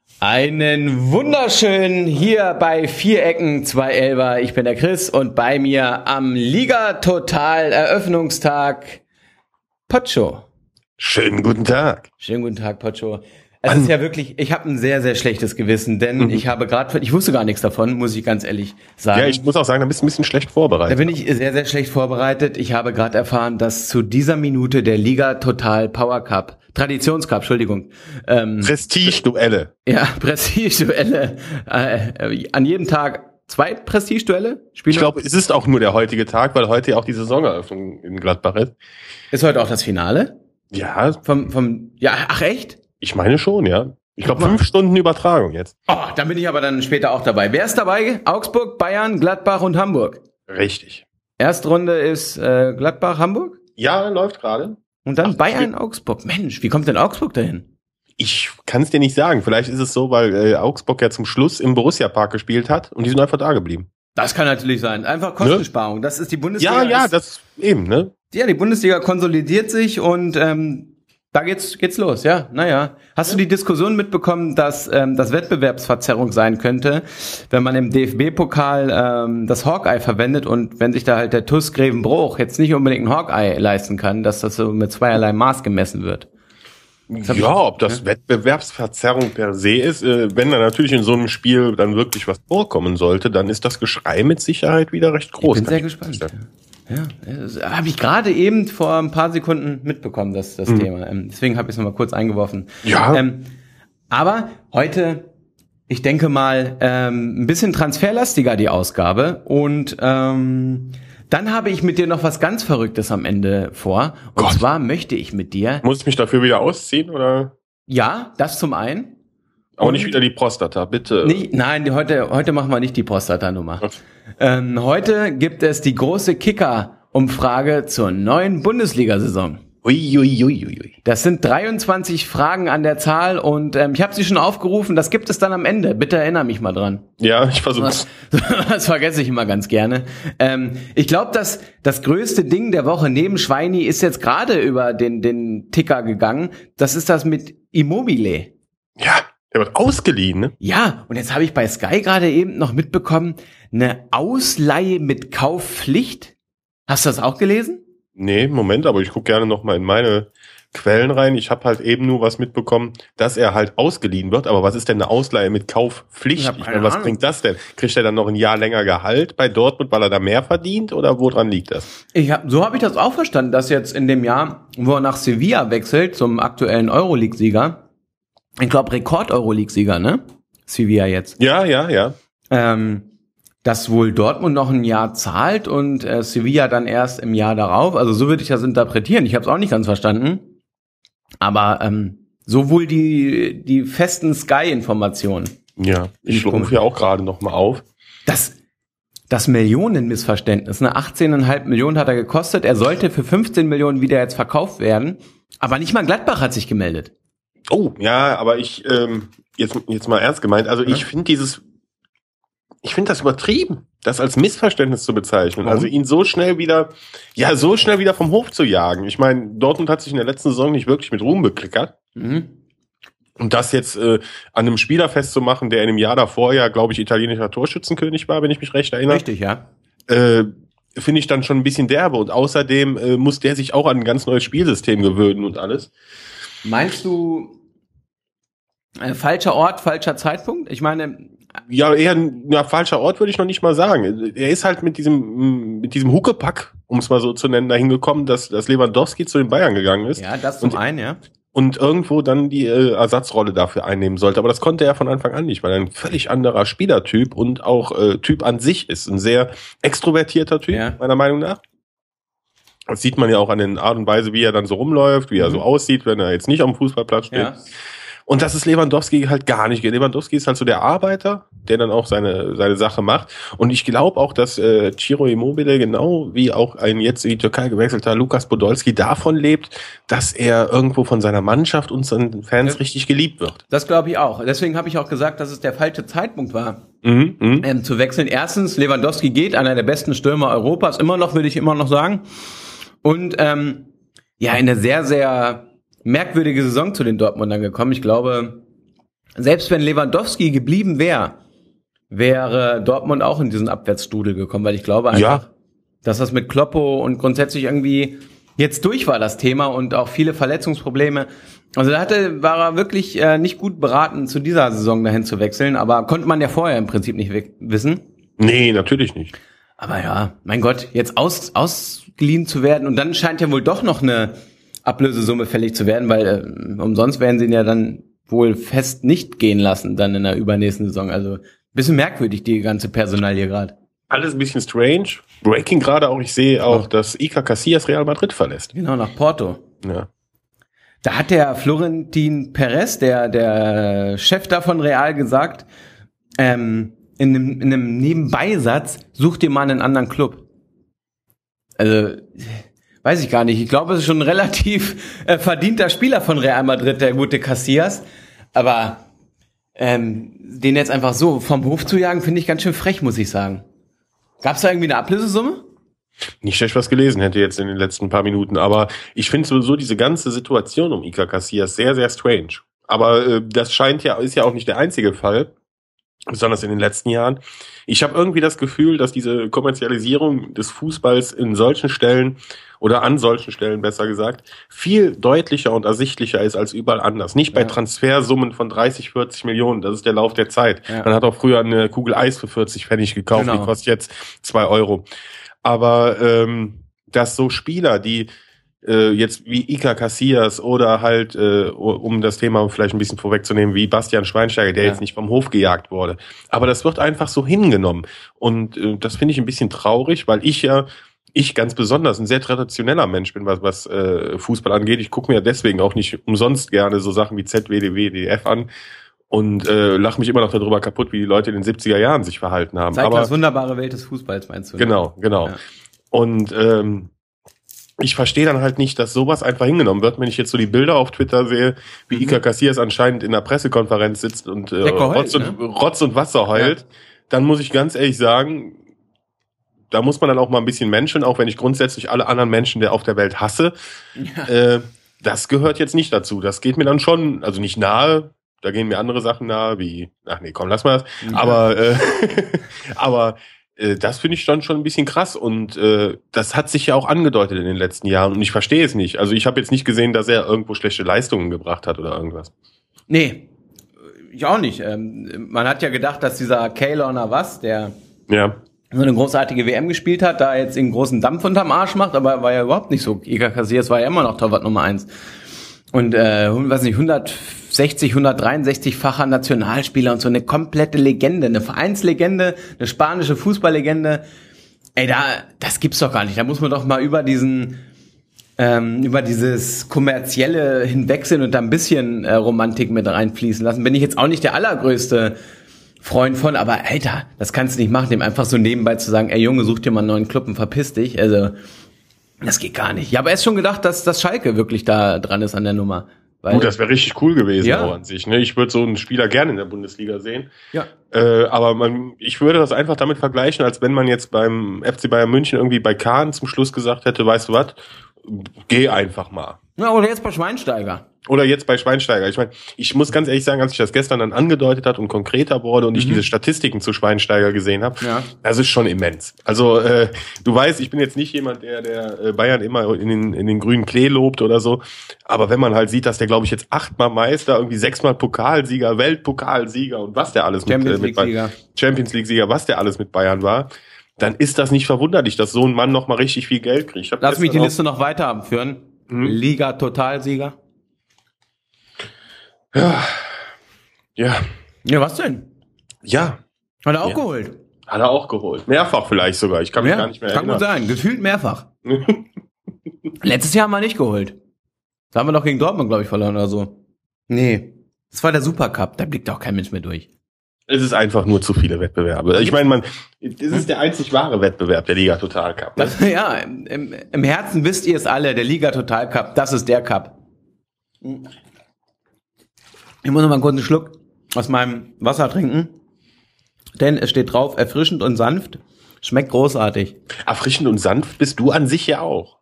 Einen wunderschönen hier bei Vierecken 2 Elber. Ich bin der Chris und bei mir am Liga Total Eröffnungstag Pocho. Schönen guten Tag. Schönen guten Tag, Pocho. Es ist ja wirklich, ich habe ein sehr, sehr schlechtes Gewissen, denn ich wusste gar nichts davon, muss ich ganz ehrlich sagen. Ja, ich muss auch sagen, da bist du ein bisschen schlecht vorbereitet. Da bin ich sehr, sehr schlecht vorbereitet. Ich habe gerade erfahren, dass zu dieser Minute der Liga Total Power Cup, Traditionscup, Entschuldigung. Prestige-Duelle. Ja, Prestige-Duelle. An jedem Tag 2 Prestige-Duelle? Ich glaube, es ist auch nur der heutige Tag, weil heute ja auch die Saisoneröffnung in Gladbach ist. Ist heute auch das Finale? Ja. Ach echt? Ich meine schon, ja. Ich glaube 5 Stunden Übertragung jetzt. Oh, dann bin ich aber dann später auch dabei. Wer ist dabei? Augsburg, Bayern, Gladbach und Hamburg. Richtig. Erstrunde ist Gladbach, Hamburg? Ja, läuft gerade. Und dann Bayern, Augsburg. Mensch, wie kommt denn Augsburg dahin? Ich kann es dir nicht sagen. Vielleicht ist es so, weil Augsburg ja zum Schluss im Borussia-Park gespielt hat und die sind einfach da geblieben. Das kann natürlich sein. Einfach Kostensparung. Ne? Das ist die Bundesliga. Ja, das eben, ne? Ja, die Bundesliga konsolidiert sich und da geht's los, ja. Naja. Hast du die Diskussion mitbekommen, dass das Wettbewerbsverzerrung sein könnte, wenn man im DFB-Pokal das Hawkeye verwendet und wenn sich da halt der TuS Grevenbroich jetzt nicht unbedingt ein Hawkeye leisten kann, dass das so mit zweierlei Maß gemessen wird? Ja, ob das Wettbewerbsverzerrung per se ist, wenn da natürlich in so einem Spiel dann wirklich was vorkommen sollte, dann ist das Geschrei mit Sicherheit wieder recht groß. Ich bin sehr gespannt. Ja, das habe ich gerade eben vor ein paar Sekunden mitbekommen, das Thema. Deswegen habe ich es nochmal kurz eingeworfen. Ja. Aber heute, ich denke mal, ein bisschen transferlastiger die Ausgabe. Und dann habe ich mit dir noch was ganz Verrücktes am Ende vor. Und zwar möchte ich mit dir... Muss ich mich dafür wieder ausziehen, oder? Ja, das zum einen. Aber nicht wieder die Prostata, bitte. Nein, heute machen wir nicht die Prostata-Nummer. Heute gibt es die große Kicker-Umfrage zur neuen Bundesliga-Saison. Ui. Das sind 23 Fragen an der Zahl und ich habe sie schon aufgerufen. Das gibt es dann am Ende. Bitte erinnere mich mal dran. Ja, ich versuch's. Das vergesse ich immer ganz gerne. Ich glaube, dass das größte Ding der Woche neben Schweini ist jetzt gerade über den Ticker gegangen. Das ist das mit Immobile. Ja. Der wird ausgeliehen, ne? Ja, und jetzt habe ich bei Sky gerade eben noch mitbekommen, eine Ausleihe mit Kaufpflicht. Hast du das auch gelesen? Nee, Moment, aber ich gucke gerne noch mal in meine Quellen rein. Ich habe halt eben nur was mitbekommen, dass er halt ausgeliehen wird. Aber was ist denn eine Ausleihe mit Kaufpflicht? Ich meine, was bringt das denn? Kriegt er dann noch ein Jahr länger Gehalt bei Dortmund, weil er da mehr verdient? Oder woran liegt das? So habe ich das auch verstanden, dass jetzt in dem Jahr, wo er nach Sevilla wechselt, zum aktuellen Euroleague-Sieger, ich glaube, Rekord-Euroleague-Sieger, ne? Sevilla jetzt. Ja. Dass wohl Dortmund noch ein Jahr zahlt und Sevilla dann erst im Jahr darauf. Also so würde ich das interpretieren. Ich habe es auch nicht ganz verstanden. Aber so wohl die festen Sky-Informationen. Ja, ich rufe ja auch gerade noch mal auf. Das Millionenmissverständnis, ne? 18,5 Millionen hat er gekostet. Er sollte für 15 Millionen wieder jetzt verkauft werden. Aber nicht mal Gladbach hat sich gemeldet. Oh, ja, aber ich, jetzt mal ernst gemeint, also ich finde das übertrieben, das als Missverständnis zu bezeichnen. Warum? Also ihn so schnell wieder vom Hof zu jagen. Ich meine, Dortmund hat sich in der letzten Saison nicht wirklich mit Ruhm bekleckert. Und das jetzt an einem Spieler festzumachen, der in dem Jahr davor ja, glaube ich, italienischer Torschützenkönig war, wenn ich mich recht erinnere. Richtig, ja. Finde ich dann schon ein bisschen derbe. Und außerdem muss der sich auch an ein ganz neues Spielsystem gewöhnen und alles. Meinst du, falscher Ort, falscher Zeitpunkt? Ich meine... Ja, falscher Ort würde ich noch nicht mal sagen. Er ist halt mit diesem Huckepack, um es mal so zu nennen, dahin gekommen, dass Lewandowski zu den Bayern gegangen ist. Ja, das zum einen, ja. Und irgendwo dann die Ersatzrolle dafür einnehmen sollte. Aber das konnte er von Anfang an nicht, weil er ein völlig anderer Spielertyp und auch Typ an sich ist. Ein sehr extrovertierter Typ, meiner Meinung nach. Das sieht man ja auch an den Art und Weise, wie er dann so rumläuft, wie er so aussieht, wenn er jetzt nicht am Fußballplatz steht. Ja. Und das ist Lewandowski halt gar nicht. Lewandowski ist halt so der Arbeiter, der dann auch seine Sache macht. Und ich glaube auch, dass Ciro Immobile genau wie auch ein jetzt in die Türkei gewechselter Lukas Podolski davon lebt, dass er irgendwo von seiner Mannschaft und seinen Fans richtig geliebt wird. Das glaube ich auch. Deswegen habe ich auch gesagt, dass es der falsche Zeitpunkt war, zu wechseln. Erstens, Lewandowski geht, einer der besten Stürmer Europas, würde ich immer noch sagen. Und eine sehr, sehr merkwürdige Saison zu den Dortmundern gekommen. Ich glaube, selbst wenn Lewandowski geblieben wäre Dortmund auch in diesen Abwärtsstrudel gekommen, weil ich glaube einfach, dass das mit Kloppo und grundsätzlich irgendwie jetzt durch war, das Thema, und auch viele Verletzungsprobleme. Also war er wirklich nicht gut beraten, zu dieser Saison dahin zu wechseln, aber konnte man ja vorher im Prinzip nicht wissen. Nee, natürlich nicht. Aber ja, mein Gott, jetzt ausgeliehen zu werden, und dann scheint ja wohl doch noch eine Ablösesumme fällig zu werden, weil umsonst werden sie ihn ja dann wohl fest nicht gehen lassen, dann in der übernächsten Saison. Also ein bisschen merkwürdig, die ganze Personalie gerade. Alles ein bisschen strange. Breaking gerade auch, ich sehe auch, dass Iker Casillas Real Madrid verlässt. Genau, nach Porto. Ja. Da hat der Florentin Perez, der Chef da von Real, gesagt, in einem Nebenbeisatz, such dir mal einen anderen Club. Also, weiß ich gar nicht. Ich glaube, es ist schon ein relativ verdienter Spieler von Real Madrid, der gute Casillas. Aber den jetzt einfach so vom Hof zu jagen, finde ich ganz schön frech, muss ich sagen. Gab's da irgendwie eine Ablösesumme? Nicht schlecht was gelesen hätte jetzt in den letzten paar Minuten, aber ich finde sowieso diese ganze Situation um Iker Casillas sehr, sehr strange. Aber das ist ja auch nicht der einzige Fall, besonders in den letzten Jahren. Ich habe irgendwie das Gefühl, dass diese Kommerzialisierung des Fußballs in solchen Stellen oder an solchen Stellen besser gesagt, viel deutlicher und ersichtlicher ist als überall anders. Nicht bei Transfersummen von 30, 40 Millionen, das ist der Lauf der Zeit. Ja. Man hat auch früher eine Kugel Eis für 40 Pfennig gekauft, genau. Die kostet jetzt 2 Euro. Aber dass so Spieler, die jetzt wie Iker Casillas oder halt, um das Thema vielleicht ein bisschen vorwegzunehmen, wie Bastian Schweinsteiger, der jetzt nicht vom Hof gejagt wurde. Aber das wird einfach so hingenommen. Und das finde ich ein bisschen traurig, weil ich ganz besonders ein sehr traditioneller Mensch bin, was Fußball angeht. Ich gucke mir deswegen auch nicht umsonst gerne so Sachen wie ZWDW, DF an. Und lache mich immer noch darüber kaputt, wie die Leute in den 70er Jahren sich verhalten haben. Zeigt das wunderbare Welt des Fußballs, meinst du? Genau. Ja. Und ich verstehe dann halt nicht, dass sowas einfach hingenommen wird, wenn ich jetzt so die Bilder auf Twitter sehe, wie Iker Casillas anscheinend in einer Pressekonferenz sitzt und Rotz und Wasser heult, dann muss ich ganz ehrlich sagen, da muss man dann auch mal ein bisschen menscheln, auch wenn ich grundsätzlich alle anderen Menschen auf der Welt hasse. Ja. Das gehört jetzt nicht dazu. Das geht mir dann schon, also nicht nahe, da gehen mir andere Sachen nahe, wie, ach nee, komm, lass mal das. Ja. Aber das finde ich dann schon ein bisschen krass und das hat sich ja auch angedeutet in den letzten Jahren und ich verstehe es nicht. Also ich habe jetzt nicht gesehen, dass er irgendwo schlechte Leistungen gebracht hat oder irgendwas. Nee, ich auch nicht. Man hat ja gedacht, dass dieser Keylor Navas, der so eine großartige WM gespielt hat, da jetzt einen großen Dampf unterm Arsch macht, aber war ja überhaupt nicht so. Iker Casillas war ja immer noch Torwart Nummer 1. Und, 163-facher Nationalspieler und so eine komplette Legende, eine Vereinslegende, eine spanische Fußballlegende. Ey, das gibt's doch gar nicht. Da muss man doch mal über dieses Kommerzielle hinwegsehen und da ein bisschen Romantik mit reinfließen lassen. Bin ich jetzt auch nicht der allergrößte Freund von, aber Alter, das kannst du nicht machen, dem einfach so nebenbei zu sagen, ey Junge, such dir mal einen neuen Club und verpiss dich. Also, das geht gar nicht. Ich habe erst schon gedacht, dass Schalke wirklich da dran ist an der Nummer. Gut, das wäre richtig cool gewesen auch an sich. Ne? Ich würde so einen Spieler gerne in der Bundesliga sehen. Ja. Aber ich würde das einfach damit vergleichen, als wenn man jetzt beim FC Bayern München irgendwie bei Kahn zum Schluss gesagt hätte, weißt du was, geh einfach mal. Ja, oder jetzt bei Schweinsteiger. Ich meine, ich muss ganz ehrlich sagen, als ich das gestern dann angedeutet hat und konkreter wurde und ich diese Statistiken zu Schweinsteiger gesehen habe, das ist schon immens. Also du weißt, ich bin jetzt nicht jemand, der Bayern immer in den grünen Klee lobt oder so, aber wenn man halt sieht, dass der, glaube ich, jetzt 8-mal Meister, irgendwie 6-mal Pokalsieger, Weltpokalsieger und was der alles Champions League-Sieger, was der alles mit Bayern war, dann ist das nicht verwunderlich, dass so ein Mann noch mal richtig viel Geld kriegt. Lass mich die Liste noch weiterführen. Liga-Totalsieger. Ja, was denn? Ja. Hat er auch geholt. Hat er auch geholt. Mehrfach vielleicht sogar. Ich kann mich gar nicht mehr erinnern. Kann gut sein. Gefühlt mehrfach. Letztes Jahr haben wir nicht geholt. Da haben wir doch gegen Dortmund, glaube ich, verloren oder so. Nee. Das war der Supercup. Da blickt auch kein Mensch mehr durch. Es ist einfach nur zu viele Wettbewerbe. Ich meine, es ist der einzig wahre Wettbewerb, der Liga Total Cup. Ne? Im Herzen wisst ihr es alle, der Liga Total Cup, das ist der Cup. Ich muss noch mal einen kurzen Schluck aus meinem Wasser trinken, denn es steht drauf, erfrischend und sanft, schmeckt großartig. Erfrischend und sanft bist du an sich ja auch.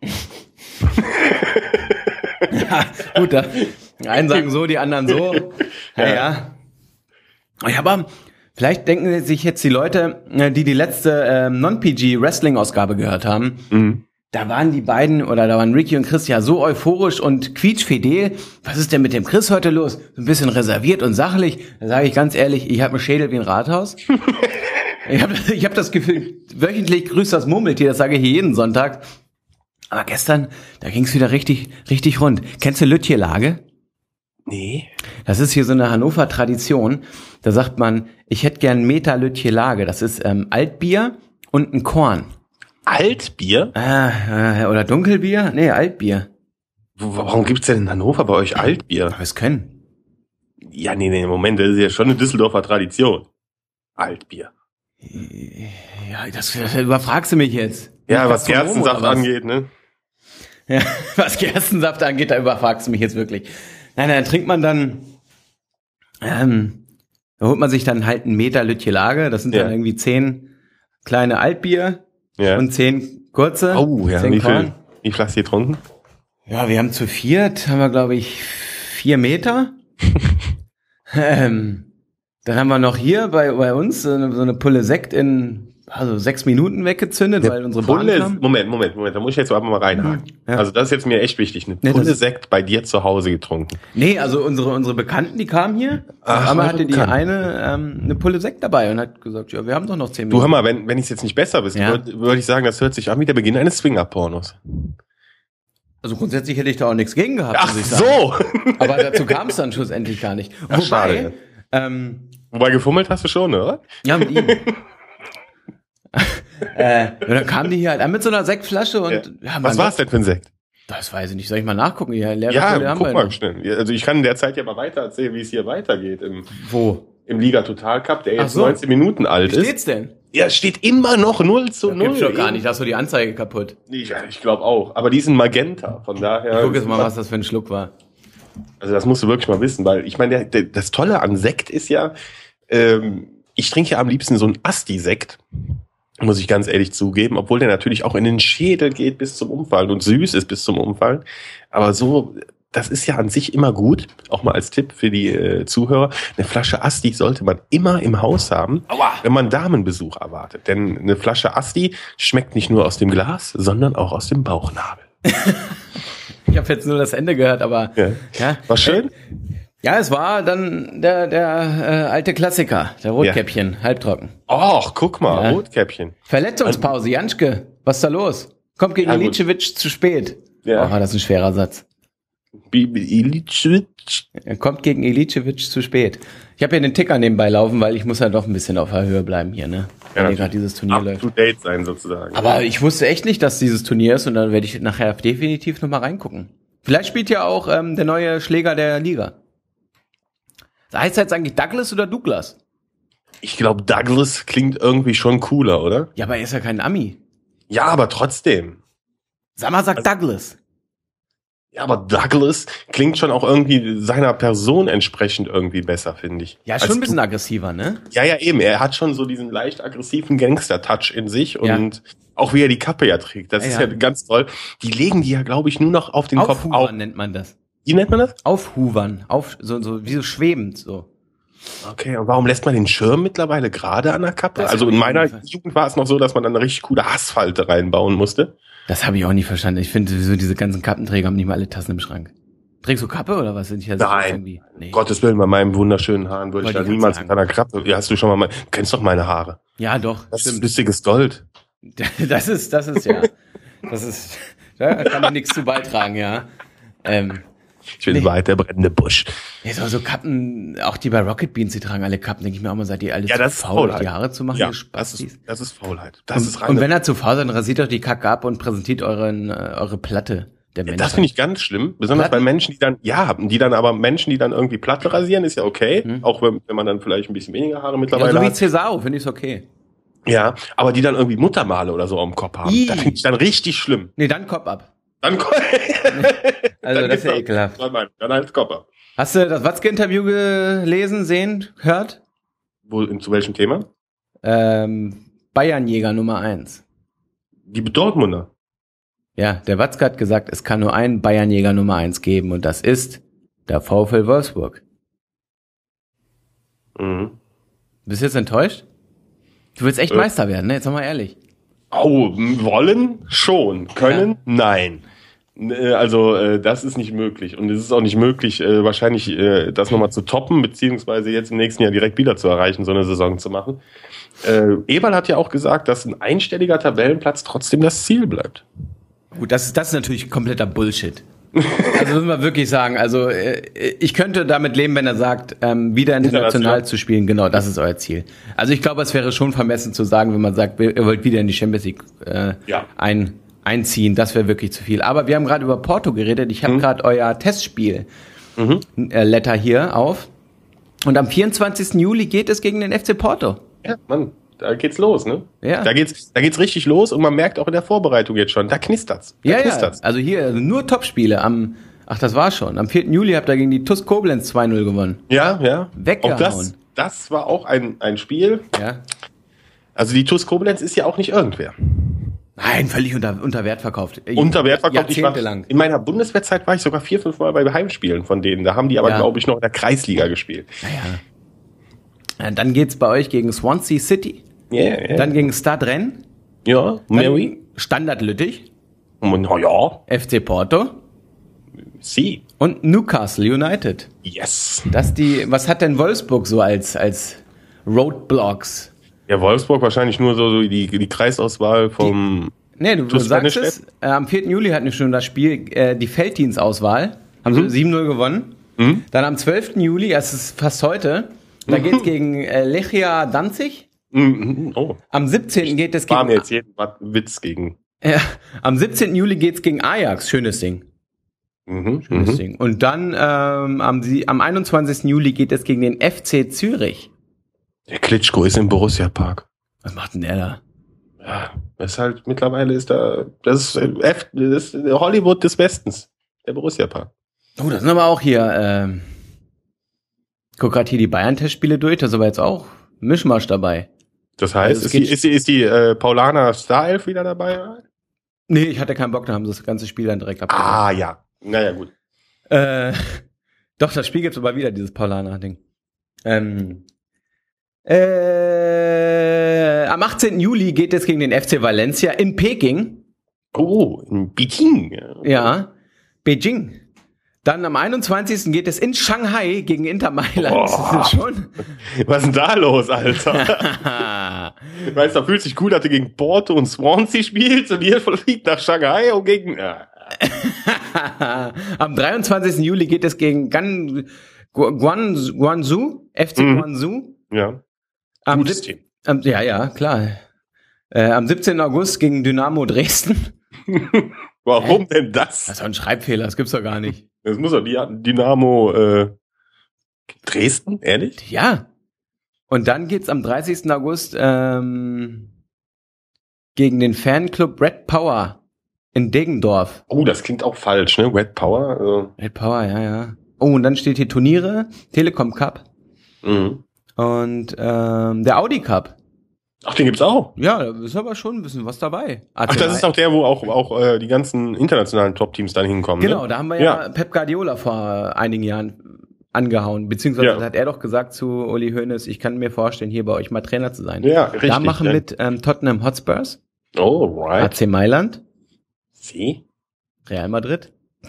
Ja, gut, die einen sagen so, die anderen so. Ja. Ja, aber vielleicht denken sich jetzt die Leute, die letzte Non-PG-Wrestling-Ausgabe gehört haben, da waren die beiden, oder da waren Ricky und Chris ja so euphorisch und quietschfidel. Was ist denn mit dem Chris heute los? So ein bisschen reserviert und sachlich. Da sage ich ganz ehrlich, ich habe einen Schädel wie ein Rathaus. Ich hab das Gefühl, wöchentlich grüßt das Murmeltier, das sage ich hier jeden Sonntag. Aber gestern, da ging's wieder richtig rund. Kennst du Lütje-Lage? Nee. Das ist hier so eine Hannover-Tradition. Da sagt man, ich hätte gern Meter Lütje-Lage. Das ist Altbier und ein Korn. Altbier? Oder Dunkelbier? Nee, Altbier. Warum gibt's denn in Hannover bei euch Altbier? Aber es können. Ja, nee, Moment, das ist ja schon eine Düsseldorfer Tradition. Altbier. Ja, das überfragst du mich jetzt. Ja, was Gerstensaft angeht, ne? Ja, was Gerstensaft angeht, da überfragst du mich jetzt wirklich. Nein, dann trinkt man dann, da holt man sich dann halt einen Meter Lütje-Lage. Das sind dann irgendwie 10 kleine Altbier und 10 kurze. Oh, ja, wie viel hast du getrunken? Ja, wir haben zu viert, glaube ich, 4 Meter. Dann haben wir noch hier bei uns so eine Pulle Sekt in 6 Minuten weggezündet, weil unsere Bahn kam. Moment, da muss ich jetzt aber mal reinhaken. Ja. Also das ist jetzt mir echt wichtig. Eine Pulle Sekt bei dir zu Hause getrunken. Nee, also unsere Bekannten, die kamen hier. Aber hatte die eine Pulle Sekt dabei und hat gesagt, ja, wir haben doch noch 10 Minuten. Du, hör mal, wenn ich es jetzt nicht besser wüsste, würde ich sagen, das hört sich an wie der Beginn eines Swinger-Pornos. Also grundsätzlich hätte ich da auch nichts gegen gehabt, muss ich sagen. So! Aber dazu kam es dann schlussendlich gar nicht. Ach, schade. Wobei gefummelt hast du schon, oder? Ja, mit ihm. Dann kamen die hier halt an mit so einer Sektflasche und was war es denn für ein Sekt? Das weiß ich nicht. Soll ich mal nachgucken? Guck mal schnell. Also ich kann in der Zeit ja mal weiter erzählen, wie es hier weitergeht. Im Liga Total Cup, der jetzt 19 Minuten alt ist. Wie steht's denn? Ja, es steht immer noch 0:0. Gibt's doch gar nicht, da hast du die Anzeige kaputt. Ich glaube auch. Aber die sind Magenta, von daher. Ich guck jetzt mal, was das für ein Schluck war. Also das musst du wirklich mal wissen, weil ich meine, das Tolle an Sekt ist ja, ich trinke ja am liebsten so einen Asti-Sekt, muss ich ganz ehrlich zugeben, obwohl der natürlich auch in den Schädel geht bis zum Umfallen und süß ist bis zum Umfallen. Aber so, das ist ja an sich immer gut, auch mal als Tipp für die Zuhörer. Eine Flasche Asti sollte man immer im Haus haben, wenn man Damenbesuch erwartet. Denn eine Flasche Asti schmeckt nicht nur aus dem Glas, sondern auch aus dem Bauchnabel. Ich habe jetzt nur das Ende gehört, aber ja. War schön? Ja, es war dann der alte Klassiker, der Rotkäppchen, halbtrocken. Och, guck mal, Rotkäppchen. Verletzungspause, Janschke, was ist da los? Kommt gegen Ilicevic zu spät. Ja. Oh, das ist ein schwerer Satz. Ilicevic? Er kommt gegen Ilicevic zu spät. Ich habe ja den Ticker nebenbei laufen, weil ich muss ja doch ein bisschen auf der Höhe bleiben hier, ne? Wenn hier gerade dieses Turnier läuft. Up to date sein sozusagen. Aber ich wusste echt nicht, dass dieses Turnier ist und dann werde ich nachher definitiv nochmal reingucken. Vielleicht spielt ja auch der neue Schläger der Liga. Heißt jetzt eigentlich Douglas oder Douglas? Ich glaube, Douglas klingt irgendwie schon cooler, oder? Ja, aber er ist ja kein Ami. Ja, aber trotzdem. Sag mal, sag Douglas. Ja, aber Douglas klingt schon auch irgendwie seiner Person entsprechend irgendwie besser, finde ich. Ja, schon ein bisschen aggressiver, ne? Ja, eben. Er hat schon so diesen leicht aggressiven Gangster-Touch in sich und auch wie er die Kappe ja trägt. Das ist ja ganz toll. Die legen die ja, glaube ich, nur noch auf den Kopf auf. Nennt man das. Wie nennt man das? Aufhuvern. So wie so schwebend, so. Okay, und warum lässt man den Schirm mittlerweile gerade an der Kappe? Also in meiner Jugend war es noch so, dass man dann eine richtig coole Hassfalte reinbauen musste. Das habe ich auch nie verstanden. Ich finde sowieso, diese ganzen Kappenträger haben nicht mal alle Tassen im Schrank. Trägst du Kappe oder was? Nein, nee. Gottes Willen, bei meinen wunderschönen Haaren würde ich da niemals mit einer Kappe. Ja, hast du schon mal, kennst doch meine Haare. Ja, doch. Das ist flüssiges Gold. Das ist ja. Da kann man nichts zu beitragen, ja. Ich bin weit der brennende Busch. Ja, so Kappen, auch die bei Rocket Beans, die tragen alle Kappen, denke ich mir auch mal, seid ihr alle zu faul, die Haare zu machen? Ja, das ist Faulheit. Und wenn er zu faul seid, dann rasiert euch die Kacke ab und präsentiert eure Platte der Menschen. Das finde ich ganz schlimm, besonders bei Menschen, die dann irgendwie Platte rasieren, ist ja okay, auch wenn man dann vielleicht ein bisschen weniger Haare mittlerweile hat. So wie Cesaro, finde ich es okay. Ja, aber die dann irgendwie Muttermale oder so am Kopf haben, das finde ich dann richtig schlimm. Nee, dann Kopf ab. Also dann das ist ja ekelhaft. Dann halt Kopper. Hast du das Watzke-Interview gelesen, sehen, gehört? Zu welchem Thema? Bayernjäger Nummer 1. Die Dortmunder. Ja, der Watzke hat gesagt, es kann nur einen Bayernjäger Nummer 1 geben und das ist der VfL Wolfsburg. Mhm. Bist du jetzt enttäuscht? Du willst echt Meister werden, ne? Jetzt sag mal ehrlich. Oh, wollen schon, können nein. Also das ist nicht möglich und es ist auch nicht möglich, wahrscheinlich das nochmal zu toppen, beziehungsweise jetzt im nächsten Jahr direkt wieder zu erreichen, so eine Saison zu machen. Eberl hat ja auch gesagt, dass ein einstelliger Tabellenplatz trotzdem das Ziel bleibt. Gut, das ist natürlich kompletter Bullshit. Also müssen wir wirklich sagen, also ich könnte damit leben, wenn er sagt, wieder international zu spielen, genau, das ist euer Ziel. Also ich glaube, es wäre schon vermessen zu sagen, wenn man sagt, ihr wollt wieder in die Champions League einziehen, das wäre wirklich zu viel. Aber wir haben gerade über Porto geredet, ich habe gerade euer Testspiel Letter hier auf und am 24. Juli geht es gegen den FC Porto. Ja, Mann. Da geht's los, ne? Ja. Da geht's richtig los und man merkt auch in der Vorbereitung jetzt schon, da knistert's. Knistert's. Also hier nur Topspiele das war schon. Am 4. Juli habt ihr gegen die TuS Koblenz 2-0 gewonnen. Ja. Weggehauen. Auch das war auch ein Spiel. Ja. Also die TuS Koblenz ist ja auch nicht irgendwer. Nein, völlig unter Wert verkauft. Unter Wert verkauft. Jahrzehntelang. In meiner Bundeswehrzeit war ich sogar 4-5 Mal bei Heimspielen von denen. Da haben die aber, glaube ich, noch in der Kreisliga gespielt. Naja. Dann geht's bei euch gegen Swansea City. Yeah. Dann gegen Stade Rennes. Ja, Mary. Standard Lüttich. Ja. FC Porto. Sie. Und Newcastle United. Yes. Was hat denn Wolfsburg so als Roadblocks? Ja, Wolfsburg wahrscheinlich nur so die Kreisauswahl vom... Du sagst es, am 4. Juli hatten wir schon das Spiel, die Felddienstauswahl. Haben sie 7-0 gewonnen. Dann am 12. Juli, das ist fast heute, da geht's gegen Lechia Danzig. Oh. Am 17. geht es gegen... War mir jetzt jeden Witz gegen... Ja, am 17. Juli geht's gegen Ajax. Schönes Ding. Schönes Ding. Und dann am 21. Juli geht es gegen den FC Zürich. Der Klitschko ist im Borussia-Park. Was macht denn der da? Ja, das halt, mittlerweile ist das ist Hollywood des Westens. Der Borussia-Park. Oh, das sind aber auch hier, guck grad hier die Bayern-Testspiele durch, da ist aber jetzt auch Mischmasch dabei. Das heißt, also ist die Paulaner Starelf wieder dabei? Nee, ich hatte keinen Bock, da haben sie das ganze Spiel dann direkt abgegeben. Ah, ja. Naja, gut. Doch, das Spiel gibt's aber wieder, dieses Paulaner-Ding. Am 18. Juli geht es gegen den FC Valencia in Peking. Oh, in Beijing. Ja, Beijing. Dann am 21. geht es in Shanghai gegen Inter Mailand. Oh. Schon. Was ist denn da los, Alter? Weißt du, da fühlt sich cool, dass du gegen Porto und Swansea spielst und hier fliegt nach Shanghai und gegen... Am 23. Juli geht es gegen Guangzhou, FC Guangzhou. Ja. Gutes Team. Ja, klar. Am 17. August gegen Dynamo Dresden. Warum denn das? Das ist doch ein Schreibfehler, das gibt's doch gar nicht. Das muss doch Dynamo Dresden, ehrlich? Ja. Und dann geht's am 30. August gegen den Fanclub Red Power in Deggendorf. Oh, das klingt auch falsch, ne? Red Power. Red Power, ja. Oh, und dann steht hier Turniere, Telekom Cup. Und der Audi Cup. Ach, den gibt's auch? Ja, da ist aber schon ein bisschen was dabei. Ach, das ist auch der, wo auch die ganzen internationalen Top-Teams dann hinkommen. Genau, ne? da haben wir ja Pep Guardiola vor einigen Jahren angehauen. Beziehungsweise hat er doch gesagt zu Uli Hoeneß, ich kann mir vorstellen, hier bei euch mal Trainer zu sein. Ja, richtig. Da machen mit Tottenham Hotspurs. Oh, right. AC Mailand. Sie? Real Madrid.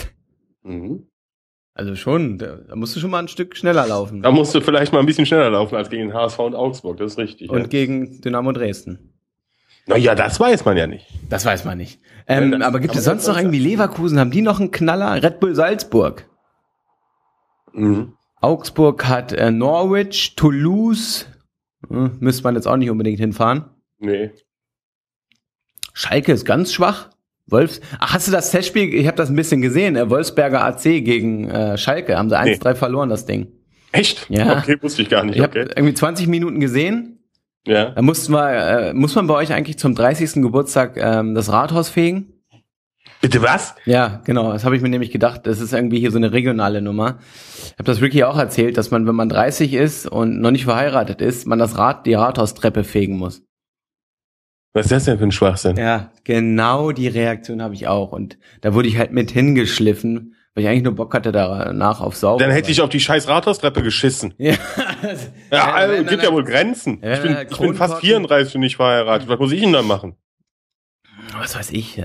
Also schon, da musst du schon mal ein Stück schneller laufen. Da musst du vielleicht mal ein bisschen schneller laufen als gegen den HSV und Augsburg, das ist richtig. Und gegen Dynamo Dresden. Naja, das weiß man ja nicht. Das weiß man nicht. Aber gibt es sonst noch irgendwie Leverkusen? Haben die noch einen Knaller? Red Bull Salzburg. Augsburg hat Norwich, Toulouse. Müsste man jetzt auch nicht unbedingt hinfahren. Nee. Schalke ist ganz schwach. Hast du das Testspiel? Ich habe das ein bisschen gesehen. Wolfsberger AC gegen Schalke. Haben sie 1-3 verloren, das Ding. Echt? Ja. Okay, wusste ich gar nicht. Ich habe irgendwie 20 Minuten gesehen. Ja. Da muss man bei euch eigentlich zum 30. Geburtstag das Rathaus fegen? Bitte was? Ja, genau. Das habe ich mir nämlich gedacht. Das ist irgendwie hier so eine regionale Nummer. Ich habe das Ricky auch erzählt, dass man, wenn man 30 ist und noch nicht verheiratet ist, man die Rathaustreppe fegen muss. Was ist das denn für ein Schwachsinn? Ja, genau die Reaktion habe ich auch. Und da wurde ich halt mit hingeschliffen Weil ich eigentlich nur Bock hatte danach auf Saufen. Dann hätte ich auf die scheiß Rathaustreppe geschissen. Ja, Gibt ja wohl Grenzen. Ich bin fast 34 und nicht verheiratet. Was muss ich denn dann machen? Was weiß ich,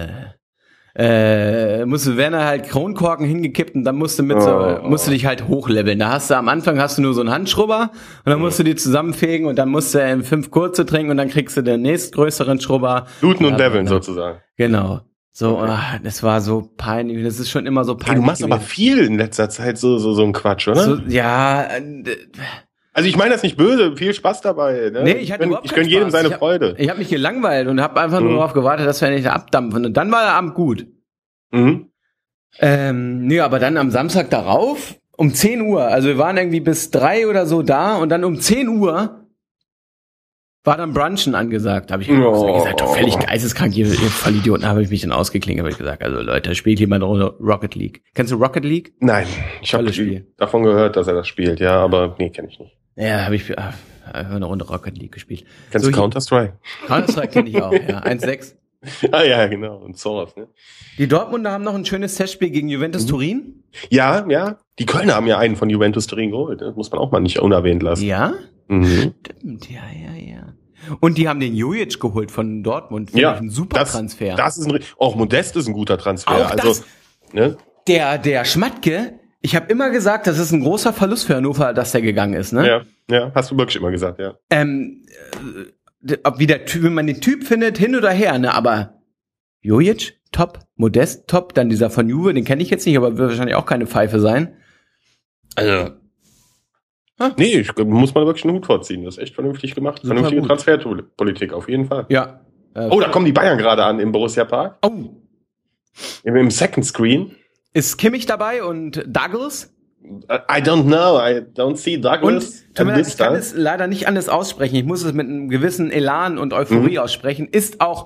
werden halt Kronkorken hingekippt und dann musst du dich halt hochleveln. Da am Anfang hast du nur so einen Handschrubber und dann musst du die zusammenfegen und dann musst du 5 kurze trinken und dann kriegst du den nächstgrößeren Schrubber. Looten und leveln sozusagen. Genau. So, das war so peinlich. Das ist schon immer so peinlich. Du machst aber viel in letzter Zeit so ein Quatsch, oder? Also ich meine das nicht böse, viel Spaß dabei. Ne? Nee, ich gönne jedem seine Freude. Ich habe mich gelangweilt und habe einfach nur darauf gewartet, dass wir nicht abdampfen. Und dann war der Abend gut. Aber dann am Samstag darauf, um 10 Uhr, also wir waren irgendwie bis 3 oder so da und dann um 10 Uhr war dann Brunchen angesagt. Habe ich gesagt, doch völlig geisteskrank, ihr Vollidioten, habe ich mich dann ausgeklingt, habe ich gesagt, also Leute, spielt jemand Rocket League. Kennst du Rocket League? Nein, ich habe davon gehört, dass er das spielt, ja, aber nee, kenne ich nicht. Ja, habe ich eine Runde Rocket League gespielt. Kennst du Counter-Strike? Counter-Strike kenne ich auch, ja, 1.6. Ah ja, genau, und sowas, ne? Die Dortmunder haben noch ein schönes Testspiel gegen Juventus Turin. Ja. Die Kölner haben ja einen von Juventus Turin geholt. Das muss man auch mal nicht unerwähnt lassen. Ja? Stimmt, ja. Und die haben den Jojic geholt von Dortmund. Finde ich ein super Transfer. Das ist auch Modest ist ein guter Transfer. Ne? Der Schmatke, ich habe immer gesagt, das ist ein großer Verlust für Hannover, dass der gegangen ist, ne? Ja, hast du wirklich immer gesagt, ja. Wie man den Typ findet, hin oder her, ne? Aber Jojic, top, Modest, top, dann dieser von Juve, den kenne ich jetzt nicht, aber wird wahrscheinlich auch keine Pfeife sein. Also nee, muss man wirklich einen Hut vorziehen. Das ist echt vernünftig gemacht. Super vernünftige gut. Transferpolitik, auf jeden Fall. Ja. Da kommen die Bayern gerade an im Borussia Park. Oh. Im Second Screen. Ist Kimmich dabei und Douglas? I don't know. I don't see Douglas. Und ich kann es leider nicht anders aussprechen. Ich muss es mit einem gewissen Elan und Euphorie aussprechen. Ist auch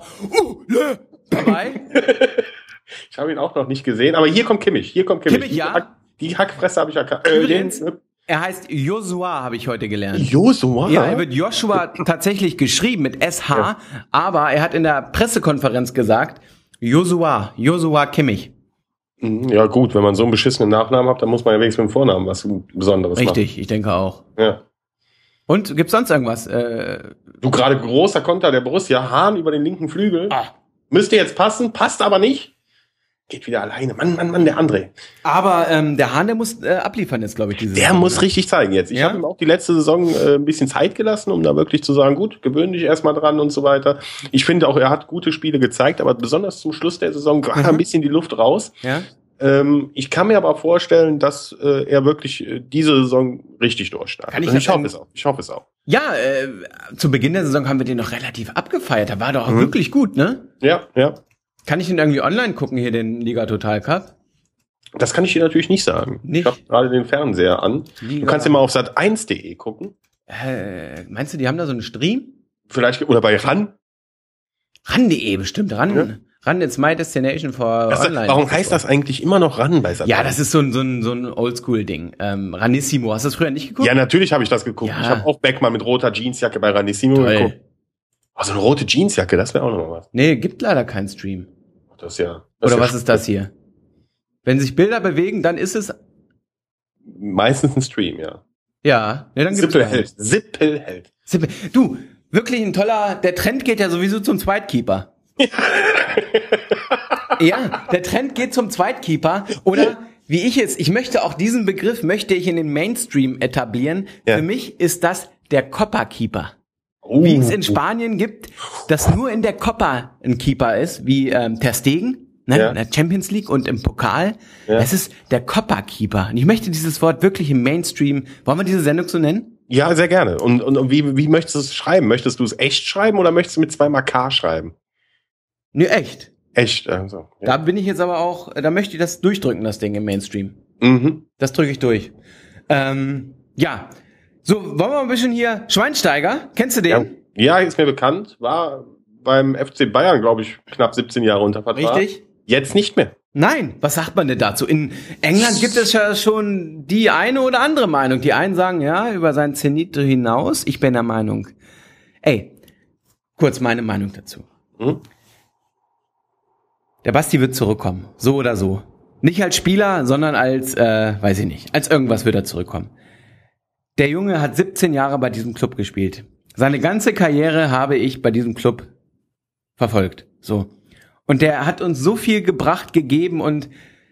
dabei. Ich habe ihn auch noch nicht gesehen. Aber hier kommt Kimmich. Kimmich, ja. Die Hackfresse habe ich erkannt. Er heißt Joshua, habe ich heute gelernt. Joshua? Ja, er wird Joshua tatsächlich geschrieben mit SH, aber er hat in der Pressekonferenz gesagt, Joshua Kimmich. Ja gut, wenn man so einen beschissenen Nachnamen hat, dann muss man ja wenigstens mit dem Vornamen was Besonderes machen. Richtig, ich denke auch. Ja. Und gibt's sonst irgendwas? Du gerade großer Konter der Borussia, Hahn über den linken Flügel. Müsste jetzt passen, passt aber nicht. Geht wieder alleine. Mann, der André. Aber der Hahn, der muss abliefern jetzt, glaube ich, diese Der Saison, muss richtig zeigen jetzt. Ich habe ihm auch die letzte Saison ein bisschen Zeit gelassen, um da wirklich zu sagen, gut, gewöhn dich erstmal dran und so weiter. Ich finde auch, er hat gute Spiele gezeigt, aber besonders zum Schluss der Saison gerade ein bisschen die Luft raus. Ja. Ich kann mir aber vorstellen, dass er wirklich diese Saison richtig durchstartet. Ich hoffe es auch. Ja, zu Beginn der Saison haben wir den noch relativ abgefeiert. Da war doch auch wirklich gut, ne? Ja. Kann ich den irgendwie online gucken, hier, den Liga Total Cup? Das kann ich dir natürlich nicht sagen. Nicht? Ich habe gerade den Fernseher an. Du kannst ja mal auf sat1.de gucken. Meinst du, die haben da so einen Stream? Vielleicht, oder bei RAN? RAN.de, bestimmt, RAN. Ja. RAN is my destination for online. Warum heißt das eigentlich immer noch RAN bei Sat1? Ja, das ist so ein Oldschool-Ding. Ranissimo, hast du das früher nicht geguckt? Ja, natürlich habe ich das geguckt. Ja. Ich habe auch Beckmann mit roter Jeansjacke bei Ranissimo geguckt. So eine rote Jeansjacke, das wäre auch noch was. Nee, gibt leider keinen Stream. Oder was ist das hier? Wenn sich Bilder bewegen, dann ist es meistens ein Stream, ja. Ja, dann gibt's Sippelheld. Du, wirklich ein toller, der Trend geht ja sowieso zum Zweitkeeper. Ja, der Trend geht zum Zweitkeeper. Oder wie ich möchte auch diesen Begriff, in den Mainstream etablieren. Ja. Für mich ist das der Copper-Keeper. Wie es in Spanien gibt, dass nur in der Copa ein Keeper ist, wie Ter Stegen, ne, in der Champions League und im Pokal. Ja. Das ist der Copa-Keeper. Und ich möchte dieses Wort wirklich im Mainstream, wollen wir diese Sendung so nennen? Ja, sehr gerne. Und wie möchtest du es schreiben? Möchtest du es echt schreiben oder möchtest du mit 2 K schreiben? Nee, echt. Echt, also. Ja. Da bin ich jetzt aber auch, da möchte ich das durchdrücken, das Ding im Mainstream. Das drücke ich durch. Ja. So, wollen wir mal ein bisschen hier, Schweinsteiger, kennst du den? Ja, ist mir bekannt, war beim FC Bayern, glaube ich, knapp 17 Jahre unter Vertrag. Richtig. Jetzt nicht mehr. Nein, was sagt man denn dazu? In England gibt es ja schon die eine oder andere Meinung. Die einen sagen, ja, über seinen Zenit hinaus. Ich bin der Meinung, kurz meine Meinung dazu. Der Basti wird zurückkommen, so oder so. Nicht als Spieler, sondern als, weiß ich nicht, als irgendwas wird er zurückkommen. Der Junge hat 17 Jahre bei diesem Club gespielt. Seine ganze Karriere habe ich bei diesem Club verfolgt. So. Und der hat uns so viel gebracht, gegeben und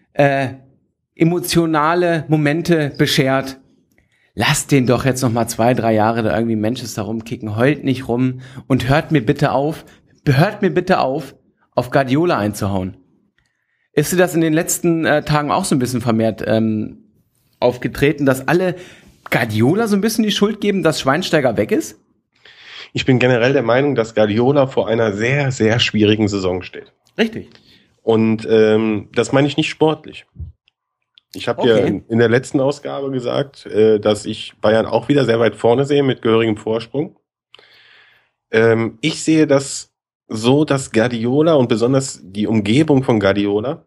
emotionale Momente beschert. Lasst den doch jetzt noch mal 2-3 Jahre da irgendwie Manchester rumkicken. Heult nicht rum und hört mir bitte auf, auf Guardiola einzuhauen. Ist dir das in den letzten Tagen auch so ein bisschen vermehrt aufgetreten, dass alle Guardiola so ein bisschen die Schuld geben, dass Schweinsteiger weg ist? Ich bin generell der Meinung, dass Guardiola vor einer sehr, sehr schwierigen Saison steht. Richtig. Und das meine ich nicht sportlich. Ich habe ja in der letzten Ausgabe gesagt, dass ich Bayern auch wieder sehr weit vorne sehe mit gehörigem Vorsprung. Ich sehe das so, dass Guardiola und besonders die Umgebung von Guardiola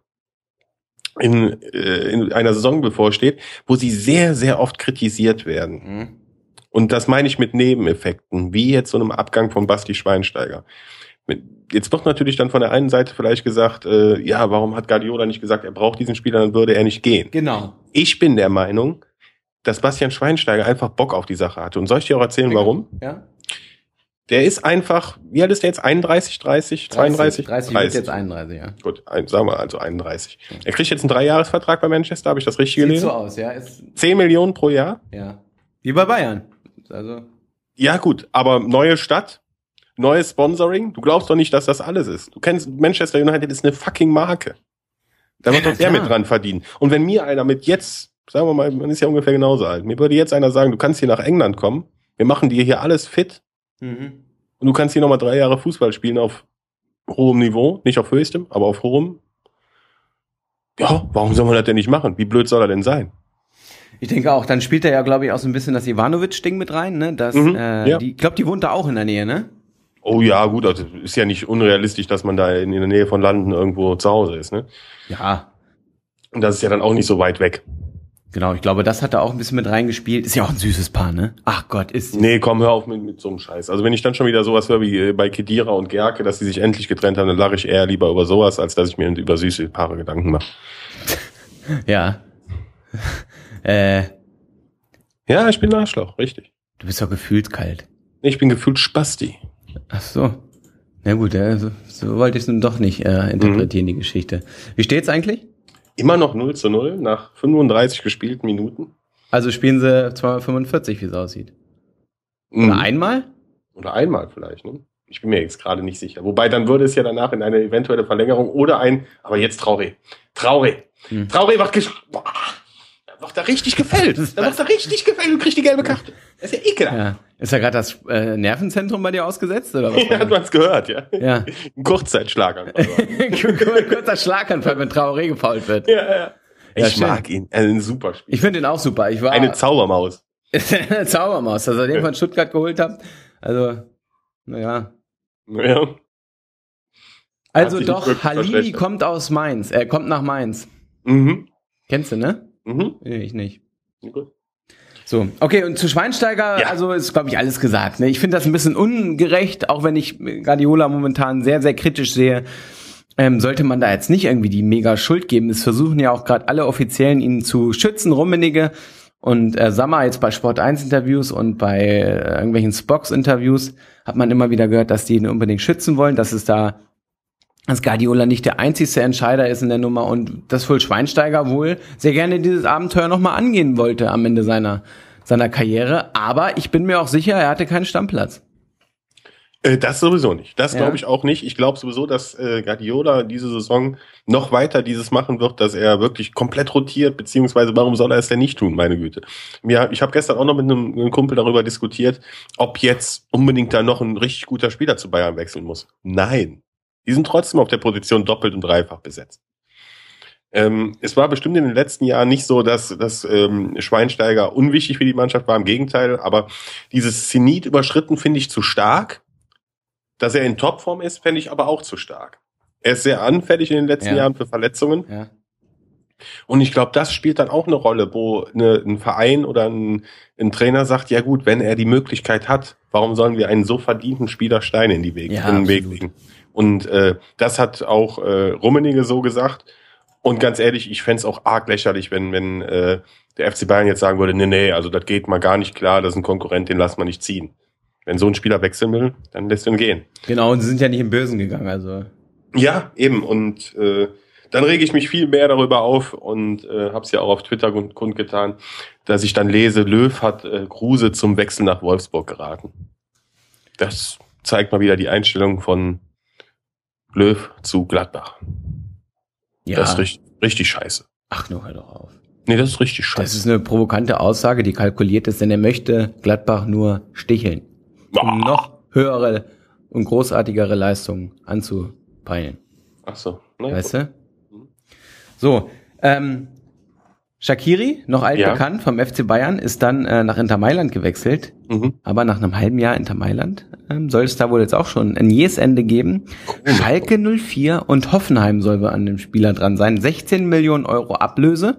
in einer Saison bevorsteht, wo sie sehr, sehr oft kritisiert werden. Mhm. Und das meine ich mit Nebeneffekten, wie jetzt so einem Abgang von Basti Schweinsteiger. Jetzt wird natürlich dann von der einen Seite vielleicht gesagt, ja, warum hat Guardiola nicht gesagt, er braucht diesen Spieler, dann würde er nicht gehen. Genau. Ich bin der Meinung, dass Bastian Schweinsteiger einfach Bock auf die Sache hatte. Und soll ich dir auch erzählen, warum? Ja. Der ist einfach, wie alt ist der jetzt? 31, 30, 32? 30 wird jetzt 31, ja. Gut, sagen wir also 31. Er kriegt jetzt einen 3-Jahres-Vertrag bei Manchester, habe ich das richtig gelesen? Sieht so aus, ja. 10 Millionen pro Jahr? Ja. Wie bei Bayern. Also. Ja gut, aber neue Stadt, neues Sponsoring. Du glaubst doch nicht, dass das alles ist. Du kennst, Manchester United ist eine fucking Marke. Da wird doch der mit dran verdienen. Und wenn mir einer mit jetzt, sagen wir mal, man ist ja ungefähr genauso alt, mir würde jetzt einer sagen, du kannst hier nach England kommen, wir machen dir hier alles fit, und du kannst hier nochmal 3 Jahre Fußball spielen auf hohem Niveau, nicht auf höchstem, aber auf hohem. Ja, warum soll man das denn nicht machen? Wie blöd soll er denn sein? Ich denke auch, dann spielt er ja, glaube ich, auch so ein bisschen das Ivanovic-Ding mit rein, ne? Das, ja. Ich glaube, die wohnt da auch in der Nähe, ne? Oh ja, gut, also ist ja nicht unrealistisch, dass man da in der Nähe von London irgendwo zu Hause ist, ne? Ja. Und das ist ja dann auch nicht so weit weg. Genau, ich glaube, das hat da auch ein bisschen mit reingespielt. Ist ja auch ein süßes Paar, ne? Ach Gott, ist... Nee, komm, hör auf mit so einem Scheiß. Also wenn ich dann schon wieder sowas höre wie bei Khedira und Gerke, dass sie sich endlich getrennt haben, dann lache ich eher lieber über sowas, als dass ich mir über süße Paare Gedanken mache. Ja. Ja, ich bin ein Arschloch, richtig. Du bist doch gefühlt kalt. Ich bin gefühlt Spasti. Ach so. Na gut, so wollte ich es nun doch nicht interpretieren, die Geschichte. Wie steht's eigentlich? Immer noch 0:0 nach 35 gespielten Minuten. Also spielen sie 245, wie es aussieht. Oder einmal? Oder einmal vielleicht, ne? Ich bin mir jetzt gerade nicht sicher. Wobei, dann würde es ja danach in eine eventuelle Verlängerung oder aber jetzt Traoré. Traoré macht da richtig gefällt. Da macht er richtig gefällt und kriegt die gelbe Karte. Das ist ja ekelhaft. Ja. Ist da gerade das Nervenzentrum bei dir ausgesetzt? Oder was? Ja, hat man's gehört, ja. Ja. Ein Kurzzeitschlaganfall. Kurzer Schlaganfall, wenn Traoré gefoult wird. Ja. Ich mag ihn. Er ist ein super Spieler. Ich finde ihn auch super. Eine Zaubermaus. Eine Zaubermaus, dass ihr den von Stuttgart geholt habt. Also, naja. Ja. Also doch, Halili kommt aus Mainz. Er kommt nach Mainz. Mhm. Kennst du, ne? Mhm. Nee, ich nicht. Gut. So, okay, und zu Schweinsteiger, also ist, glaube ich, alles gesagt. Ne? Ich finde das ein bisschen ungerecht, auch wenn ich Guardiola momentan sehr, sehr kritisch sehe. Sollte man da jetzt nicht irgendwie die mega Schuld geben. Es versuchen ja auch gerade alle Offiziellen, ihn zu schützen, Rummenigge und Sammer jetzt bei Sport1-Interviews und bei irgendwelchen Spox-Interviews hat man immer wieder gehört, dass die ihn unbedingt schützen wollen, dass Guardiola nicht der einzigste Entscheider ist in der Nummer und dass wohl Schweinsteiger wohl sehr gerne dieses Abenteuer nochmal angehen wollte am Ende seiner Karriere. Aber ich bin mir auch sicher, er hatte keinen Stammplatz. Das sowieso nicht. Das glaube ich auch nicht. Ich glaube sowieso, dass Guardiola diese Saison noch weiter dieses machen wird, dass er wirklich komplett rotiert, beziehungsweise warum soll er es denn nicht tun, meine Güte. Ich habe gestern auch noch mit einem Kumpel darüber diskutiert, ob jetzt unbedingt da noch ein richtig guter Spieler zu Bayern wechseln muss. Nein. Die sind trotzdem auf der Position doppelt und dreifach besetzt. Es war bestimmt in den letzten Jahren nicht so, dass Schweinsteiger unwichtig für die Mannschaft war, im Gegenteil, aber dieses Zenit überschritten finde ich zu stark. Dass er in Topform ist, fände ich aber auch zu stark. Er ist sehr anfällig in den letzten Jahren für Verletzungen. Ja. Und ich glaube, das spielt dann auch eine Rolle, wo ein Verein oder ein Trainer sagt, ja gut, wenn er die Möglichkeit hat, warum sollen wir einen so verdienten Spieler Steine in den Weg legen? Und das hat auch Rummenigge so gesagt. Und ganz ehrlich, ich fänd's auch arg lächerlich, wenn der FC Bayern jetzt sagen würde, nee, also das geht mal gar nicht klar, das ist ein Konkurrent, den lassen wir nicht ziehen. Wenn so ein Spieler wechseln will, dann lässt ihn gehen. Genau, und sie sind ja nicht im Bösen gegangen, also. Ja, eben. Und dann rege ich mich viel mehr darüber auf und hab's ja auch auf Twitter kundgetan, dass ich dann lese, Löw hat Kruse zum Wechsel nach Wolfsburg geraten. Das zeigt mal wieder die Einstellung von Löw zu Gladbach. Ja. Das ist richtig scheiße. Ach, nur hör doch auf. Nee, das ist richtig scheiße. Das ist eine provokante Aussage, die kalkuliert ist, denn er möchte Gladbach nur sticheln. Um noch höhere und großartigere Leistungen anzupeilen. Ach so. Naja, weißt du? So, Shaqiri, noch altbekannt vom FC Bayern, ist dann nach Inter Mailand gewechselt. Aber nach einem halben Jahr Inter Mailand soll es da wohl jetzt auch schon ein jähes Ende geben. Schalke 04 und Hoffenheim soll wohl an dem Spieler dran sein. 16 Millionen Euro Ablöse.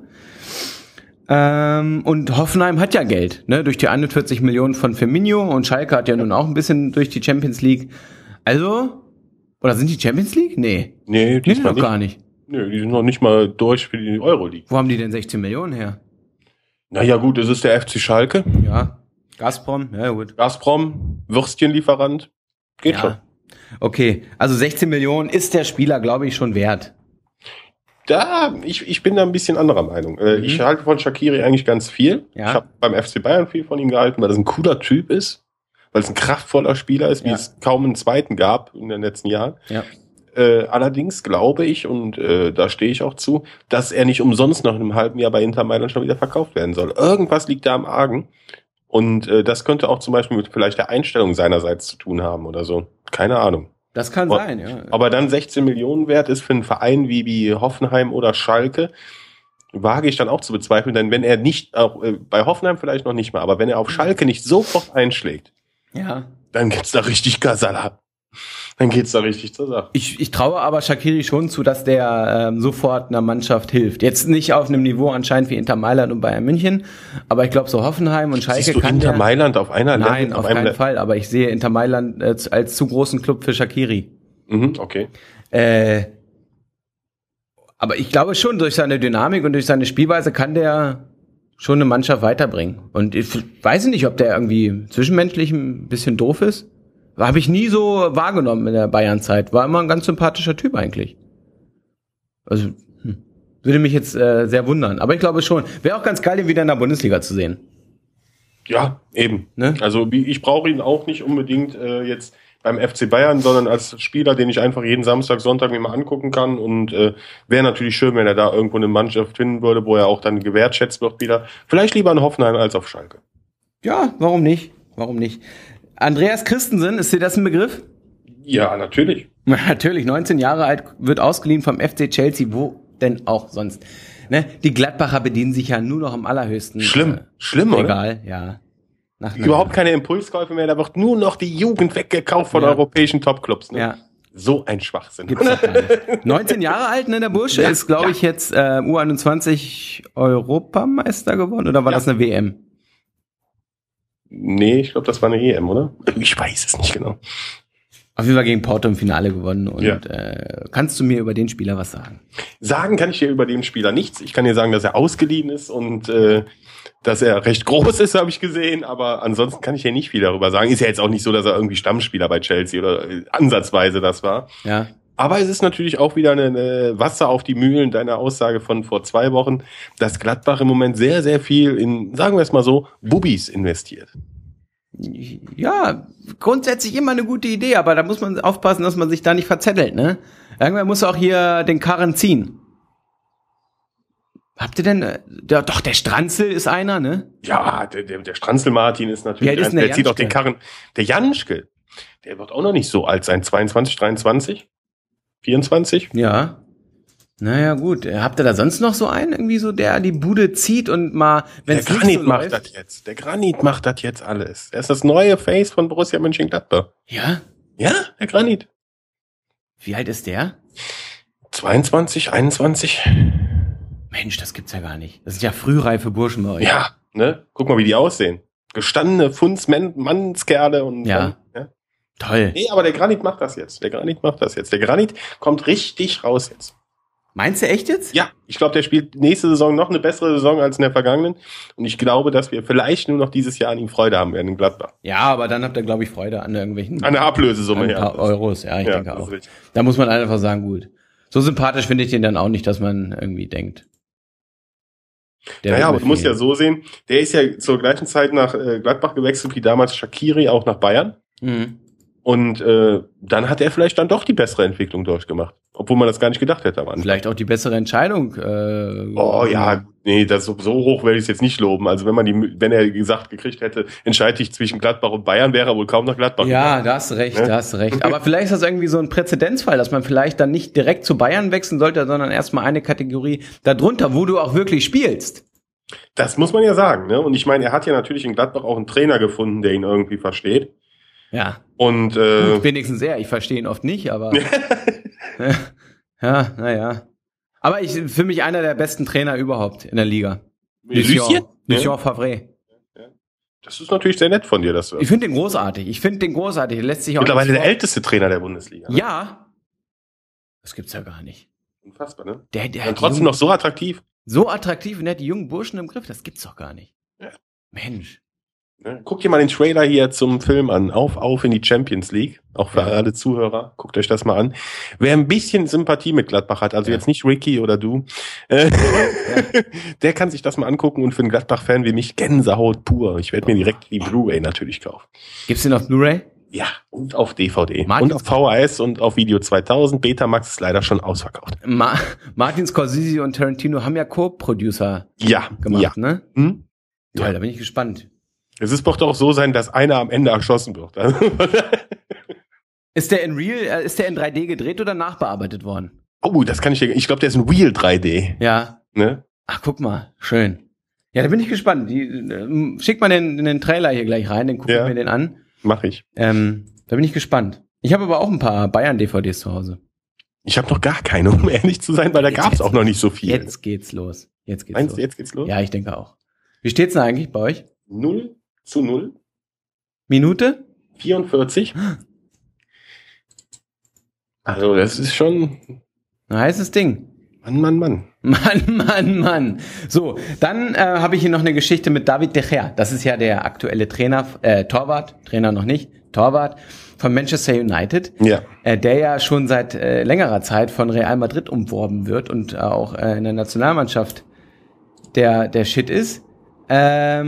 Und Hoffenheim hat ja Geld, ne, durch die 41 Millionen von Firmino, und Schalke hat ja nun auch ein bisschen durch die Champions League. Also, oder sind die Champions League? Nee, diesmal noch gar nicht. Nee, die sind noch nicht mal durch für die Euroleague. Wo haben die denn 16 Millionen her? Naja gut, es ist der FC Schalke. Ja, Gazprom, ja gut. Gazprom, Würstchenlieferant, geht schon. Okay, also 16 Millionen ist der Spieler, glaube ich, schon wert. Ich bin da ein bisschen anderer Meinung. Ich halte von Shaqiri eigentlich ganz viel. Ja. Ich habe beim FC Bayern viel von ihm gehalten, weil das ein cooler Typ ist, weil es ein kraftvoller Spieler ist, wie es kaum einen zweiten gab in den letzten Jahren. Ja. Allerdings glaube ich, und da stehe ich auch zu, dass er nicht umsonst noch in einem halben Jahr bei Inter Mailand schon wieder verkauft werden soll. Irgendwas liegt da am Argen. Und das könnte auch zum Beispiel mit vielleicht der Einstellung seinerseits zu tun haben oder so. Keine Ahnung. Das kann sein, ja. Aber dann 16 Millionen wert ist für einen Verein wie Hoffenheim oder Schalke, wage ich dann auch zu bezweifeln, denn wenn er nicht, auch bei Hoffenheim vielleicht noch nicht mal, aber wenn er auf Schalke nicht sofort einschlägt, dann geht's da richtig Kasala. Dann geht's da richtig zur Sache. Ich traue aber Shaqiri schon zu, dass der sofort einer Mannschaft hilft. Jetzt nicht auf einem Niveau anscheinend wie Inter Mailand und Bayern München, aber ich glaube so Hoffenheim und Schalke. Siehst du Inter Mailand auf einer Level? Nein, auf keinen Fall, aber ich sehe Inter Mailand als zu großen Club für Shaqiri. Okay. Aber ich glaube schon, durch seine Dynamik und durch seine Spielweise kann der schon eine Mannschaft weiterbringen. Und ich weiß nicht, ob der irgendwie zwischenmenschlich ein bisschen doof ist. Habe ich nie so wahrgenommen in der Bayern-Zeit. War immer ein ganz sympathischer Typ eigentlich. Also, würde mich jetzt sehr wundern. Aber ich glaube schon. Wäre auch ganz geil, ihn wieder in der Bundesliga zu sehen. Ja, eben. Ne? Also ich brauche ihn auch nicht unbedingt jetzt beim FC Bayern, sondern als Spieler, den ich einfach jeden Samstag, Sonntag mir mal angucken kann. Und wäre natürlich schön, wenn er da irgendwo eine Mannschaft finden würde, wo er auch dann gewertschätzt wird wieder. Vielleicht lieber in Hoffenheim als auf Schalke. Ja, warum nicht? Warum nicht? Andreas Christensen, ist dir das ein Begriff? Ja, natürlich. Natürlich, 19 Jahre alt, wird ausgeliehen vom FC Chelsea, wo denn auch sonst. Ne? Die Gladbacher bedienen sich ja nur noch am allerhöchsten. Schlimm, oder? Egal, ja. Überhaupt keine Impulskäufe mehr, da wird nur noch die Jugend weggekauft von europäischen Topclubs. Ne? Ja. So ein Schwachsinn. Gibt's doch gar nicht. 19 Jahre alt, ne, der Bursche, ist, glaube ich, jetzt U21 Europameister geworden, oder war das eine WM? Nee, ich glaube, das war eine EM, oder? Ich weiß es nicht genau. Auf jeden Fall gegen Porto im Finale gewonnen. Und kannst du mir über den Spieler was sagen? Sagen kann ich dir über den Spieler nichts. Ich kann dir sagen, dass er ausgeliehen ist und dass er recht groß ist, habe ich gesehen. Aber ansonsten kann ich dir nicht viel darüber sagen. Ist ja jetzt auch nicht so, dass er irgendwie Stammspieler bei Chelsea oder ansatzweise das war. Ja. Aber es ist natürlich auch wieder eine Wasser auf die Mühlen deiner Aussage von vor 2 Wochen, dass Gladbach im Moment sehr, sehr viel in, sagen wir es mal so, Bubis investiert. Ja, grundsätzlich immer eine gute Idee, aber da muss man aufpassen, dass man sich da nicht verzettelt, ne? Irgendwann muss auch hier den Karren ziehen. Habt ihr denn, der Stranzel ist einer, ne? Ja, der Stranzel Martin ist natürlich, der zieht auch den Karren. Der Janschke, der wird auch noch nicht so alt sein, 22, 23? 24? Ja. Naja, gut. Habt ihr da sonst noch so einen, irgendwie so, der die Bude zieht und mal, wenn es nicht so läuft? Macht das jetzt. Der Granit macht das jetzt alles. Er ist das neue Face von Borussia Mönchengladbach. Ja? Ja, der Granit. Wie alt ist der? 22, 21. Mensch, das gibt's ja gar nicht. Das sind ja frühreife Burschen bei euch. Ja, ne? Guck mal, wie die aussehen. Gestandene Mannskerle und ja. Toll. Nee, aber der Granit macht das jetzt. Der Granit kommt richtig raus jetzt. Meinst du echt jetzt? Ja, ich glaube, der spielt nächste Saison noch eine bessere Saison als in der vergangenen. Und ich glaube, dass wir vielleicht nur noch dieses Jahr an ihm Freude haben werden in Gladbach. Ja, aber dann habt ihr, glaube ich, Freude an irgendwelchen... An der Ablösesumme, ein paar Euros, ja, ich denke auch. Da muss man einfach sagen, gut. So sympathisch finde ich den dann auch nicht, dass man irgendwie denkt. Naja, aber du musst ja so sehen, der ist ja zur gleichen Zeit nach Gladbach gewechselt wie damals Shaqiri auch nach Bayern. Mhm. Und dann hat er vielleicht dann doch die bessere Entwicklung durchgemacht. Obwohl man das gar nicht gedacht hätte am Anfang. Vielleicht auch die bessere Entscheidung. Nee, so hoch werde ich es jetzt nicht loben. Also wenn er gesagt gekriegt hätte, entscheide dich zwischen Gladbach und Bayern, wäre er wohl kaum nach Gladbach gegangen. Da hast du recht. Aber vielleicht ist das irgendwie so ein Präzedenzfall, dass man vielleicht dann nicht direkt zu Bayern wechseln sollte, sondern erstmal eine Kategorie darunter, wo du auch wirklich spielst. Das muss man ja sagen, ne? Und ich meine, er hat ja natürlich in Gladbach auch einen Trainer gefunden, der ihn irgendwie versteht. Ja. Und gut, wenigstens ich verstehe ihn oft nicht, aber ja, naja. Aber für mich einer der besten Trainer überhaupt in der Liga. Lucien Favre. Das ist natürlich sehr nett von dir, dass du. Ich finde den großartig. Lässt sich auch mittlerweile der älteste Trainer der Bundesliga. Ne? Ja. Das gibt's ja gar nicht. Unfassbar, ne? Der und trotzdem noch so attraktiv. So attraktiv und der hat die jungen Burschen im Griff. Das gibt's doch gar nicht. Ja. Mensch. Guckt ihr mal den Trailer hier zum Film an. Auf in die Champions League. Auch für alle Zuhörer. Guckt euch das mal an. Wer ein bisschen Sympathie mit Gladbach hat, also jetzt nicht Ricky oder du, der kann sich das mal angucken und für einen Gladbach-Fan wie mich Gänsehaut pur. Ich werde mir direkt die Blu-ray natürlich kaufen. Gibt's den auf Blu-ray? Ja, und auf DVD. Und auf VHS und auf Video 2000. Betamax ist leider schon ausverkauft. Martin Scorsese und Tarantino haben ja Co-Producer gemacht, ne? Hm? Toll, da bin ich gespannt. Es wird doch so sein, dass einer am Ende erschossen wird. Ist der in 3D gedreht oder nachbearbeitet worden? Oh, das kann ich glaube, der ist in Real 3D. Ja. Ne? Ach, guck mal, schön. Ja, da bin ich gespannt. Schick mal den Trailer hier gleich rein, den gucke ich mir den an. Mach ich. Da bin ich gespannt. Ich habe aber auch ein paar Bayern-DVDs zu Hause. Ich habe noch gar keine, um ehrlich zu sein, weil da gab es auch noch nicht so viel. Jetzt geht's los. Meinst du, jetzt geht's los? Ja, ich denke auch. Wie steht's denn eigentlich bei euch? 0:0. Minute? 44. Also, das ist schon ein heißes Ding. Mann. So, dann habe ich hier noch eine Geschichte mit David De Gea. Das ist ja der aktuelle Torwart von Manchester United. Ja. Der ja schon seit längerer Zeit von Real Madrid umworben wird und auch in der Nationalmannschaft der Shit ist. Da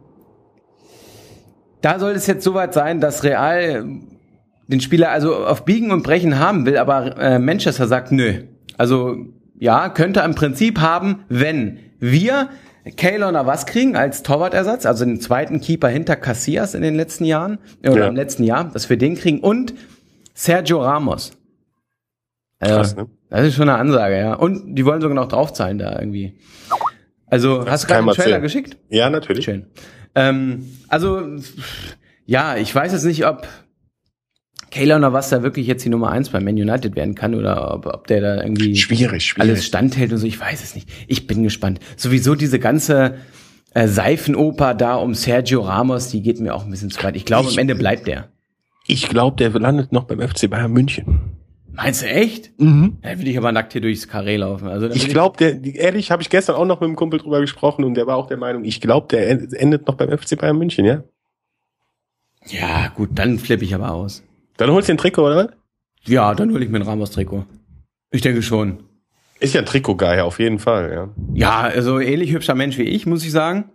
soll es jetzt soweit sein, dass Real den Spieler also auf Biegen und Brechen haben will, aber Manchester sagt nö. Also ja, könnte im Prinzip haben, wenn wir Keylor Navas kriegen als Torwartersatz, also den zweiten Keeper hinter Casillas in den letzten Jahren, oder im letzten Jahr, dass wir den kriegen, und Sergio Ramos. Krass, ne? Das ist schon eine Ansage, ja. Und die wollen sogar noch draufzahlen da irgendwie. Also, hast du gerade einen Trailer geschickt? Ja, natürlich. Schön. Also, ja, ich weiß jetzt nicht, ob Keylor Navas da wirklich jetzt die Nummer 1 bei Man United werden kann oder ob der da irgendwie schwierig alles standhält und so. Ich weiß es nicht. Ich bin gespannt. Sowieso diese ganze Seifenoper da um Sergio Ramos, die geht mir auch ein bisschen zu weit. Ich glaube, am Ende bleibt der. Ich glaube, der landet noch beim FC Bayern München. Meinst du echt? Mhm. Da will ich aber nackt hier durchs Karree laufen. Also, ich glaube, ehrlich, habe ich gestern auch noch mit einem Kumpel drüber gesprochen und der war auch der Meinung, ich glaube, der endet noch beim FC Bayern München, ja? Ja, gut, dann flippe ich aber aus. Dann holst du den Trikot, oder was? Ja, dann hole ich mir ein Ramos-Trikot. Ich denke schon. Ist ja ein Trikot-Guy, auf jeden Fall, ja. Ja, also ähnlich hübscher Mensch wie ich, muss ich sagen.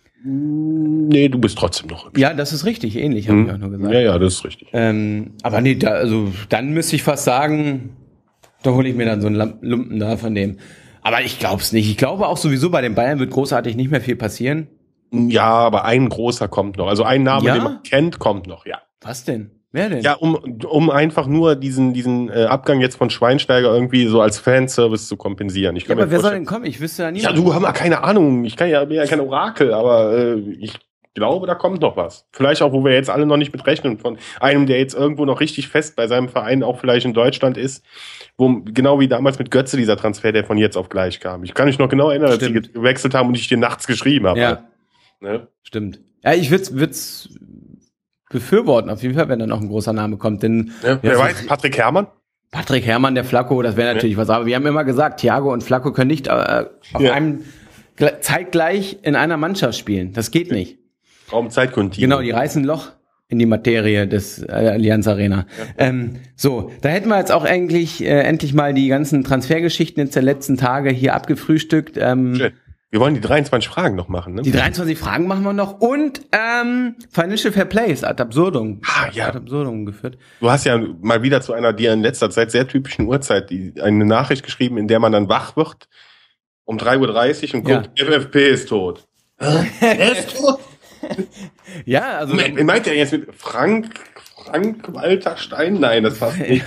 Nee, du bist trotzdem noch hübsch. Ja, das ist richtig, ähnlich, habe ich auch nur gesagt. Ja, das ist richtig. Aber nee, dann müsste ich fast sagen, da hole ich mir dann so einen Lumpen da von dem. Aber ich glaube es nicht. Ich glaube auch sowieso, bei den Bayern wird großartig nicht mehr viel passieren. Ja, aber ein großer kommt noch. Also ein Name, den man kennt, kommt noch, ja. Was denn? Wer denn? Ja, um einfach nur diesen Abgang jetzt von Schweinsteiger irgendwie so als Fanservice zu kompensieren. Ich kann aber wer soll denn kommen? Ich wüsste ja nicht. Ja, du hast ja keine Ahnung. Ich bin ja kein Orakel, aber ich glaube, da kommt noch was. Vielleicht auch, wo wir jetzt alle noch nicht mit rechnen, von einem, der jetzt irgendwo noch richtig fest bei seinem Verein auch vielleicht in Deutschland ist, wo genau wie damals mit Götze dieser Transfer, der von jetzt auf gleich kam. Ich kann mich noch genau erinnern, als die gewechselt haben und ich dir nachts geschrieben habe. Ja, ne? Stimmt. Ja, ich würd's befürworten, auf jeden Fall, wenn da noch ein großer Name kommt. Denn wer weiß, Patrick Herrmann? Patrick Herrmann, der Flacco, das wäre natürlich was. Aber wir haben immer gesagt, Thiago und Flacco können nicht auf einem zeitgleich in einer Mannschaft spielen. Das geht nicht. Raum-Zeit-Kontinuum. Genau, die reißen ein Loch in die Materie des Allianz Arena. Ja. So, da hätten wir jetzt auch eigentlich endlich mal die ganzen Transfergeschichten jetzt der letzten Tage hier abgefrühstückt. Wir wollen die 23 Fragen noch machen, ne? Die 23 Fragen machen wir noch. Und Financial Fair Play ist ad absurdum. Ad absurdum geführt. Du hast ja mal wieder zu einer dir in letzter Zeit sehr typischen Uhrzeit eine Nachricht geschrieben, in der man dann wach wird um 3:30 Uhr und guckt, FFP ist tot. Er ist tot? Ja, also... Meint er jetzt mit Frank Walter Stein? Nein, das passt nicht.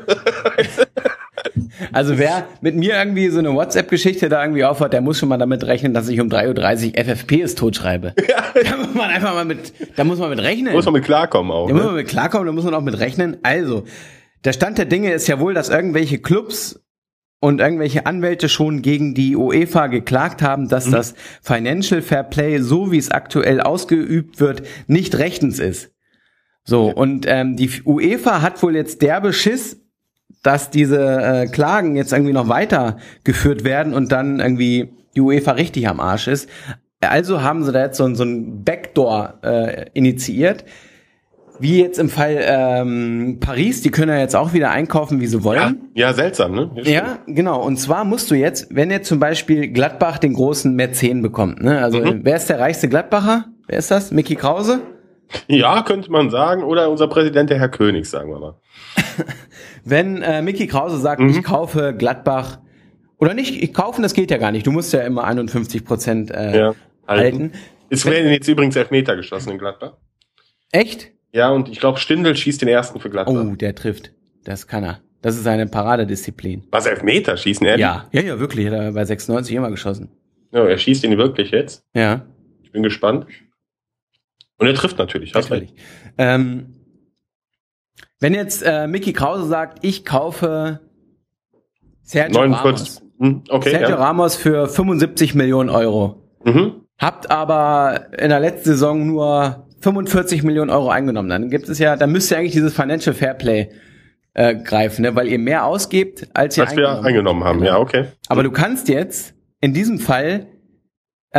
Also wer mit mir irgendwie so eine WhatsApp-Geschichte da irgendwie aufhört, der muss schon mal damit rechnen, dass ich um 3:30 Uhr FFP ist tot schreibe. Ja. Da muss man einfach mal mit rechnen. Da muss man mit klarkommen auch. Da muss man mit klarkommen, da muss man auch mit rechnen. Also, der Stand der Dinge ist ja wohl, dass irgendwelche Clubs und irgendwelche Anwälte schon gegen die UEFA geklagt haben, dass das Financial Fair Play, so wie es aktuell ausgeübt wird, nicht rechtens ist. So, und die UEFA hat wohl jetzt derbe Schiss, dass diese Klagen jetzt irgendwie noch weitergeführt werden und dann irgendwie die UEFA richtig am Arsch ist. Also haben sie da jetzt so ein Backdoor initiiert. Wie jetzt im Fall Paris, die können ja jetzt auch wieder einkaufen, wie sie wollen. Ja, seltsam, ne? Ja, genau. Und zwar musst du jetzt, wenn jetzt zum Beispiel Gladbach den großen Mäzen bekommt, ne? Also wer ist der reichste Gladbacher? Wer ist das? Micky Krause? Ja, könnte man sagen. Oder unser Präsident, der Herr König, sagen wir mal. Wenn Micky Krause sagt, ich kaufe Gladbach, oder nicht, ich kaufen, das geht ja gar nicht. Du musst ja immer 51% halten. Es werden jetzt übrigens Elfmeter geschossen in Gladbach. Echt? Ja, und ich glaube, Stindl schießt den ersten für Gladbach. Oh, der trifft. Das kann er. Das ist seine Paradedisziplin. Was, Elfmeter schießen, ehrlich? Ja, wirklich. Hat er bei 96 immer geschossen. Ja, er schießt ihn wirklich jetzt. Ja. Ich bin gespannt. Und er trifft natürlich. Hast recht. Wenn jetzt Micky Krause sagt, ich kaufe Sergio Ramos. Okay, Sergio Ramos für 75 Millionen Euro. Habt aber in der letzten Saison nur 45 Millionen Euro eingenommen. Dann müsste eigentlich dieses Financial Fair Play greifen, ne? Weil ihr mehr ausgebt, als wir eingenommen haben. Ja, okay. Aber du kannst jetzt in diesem Fall so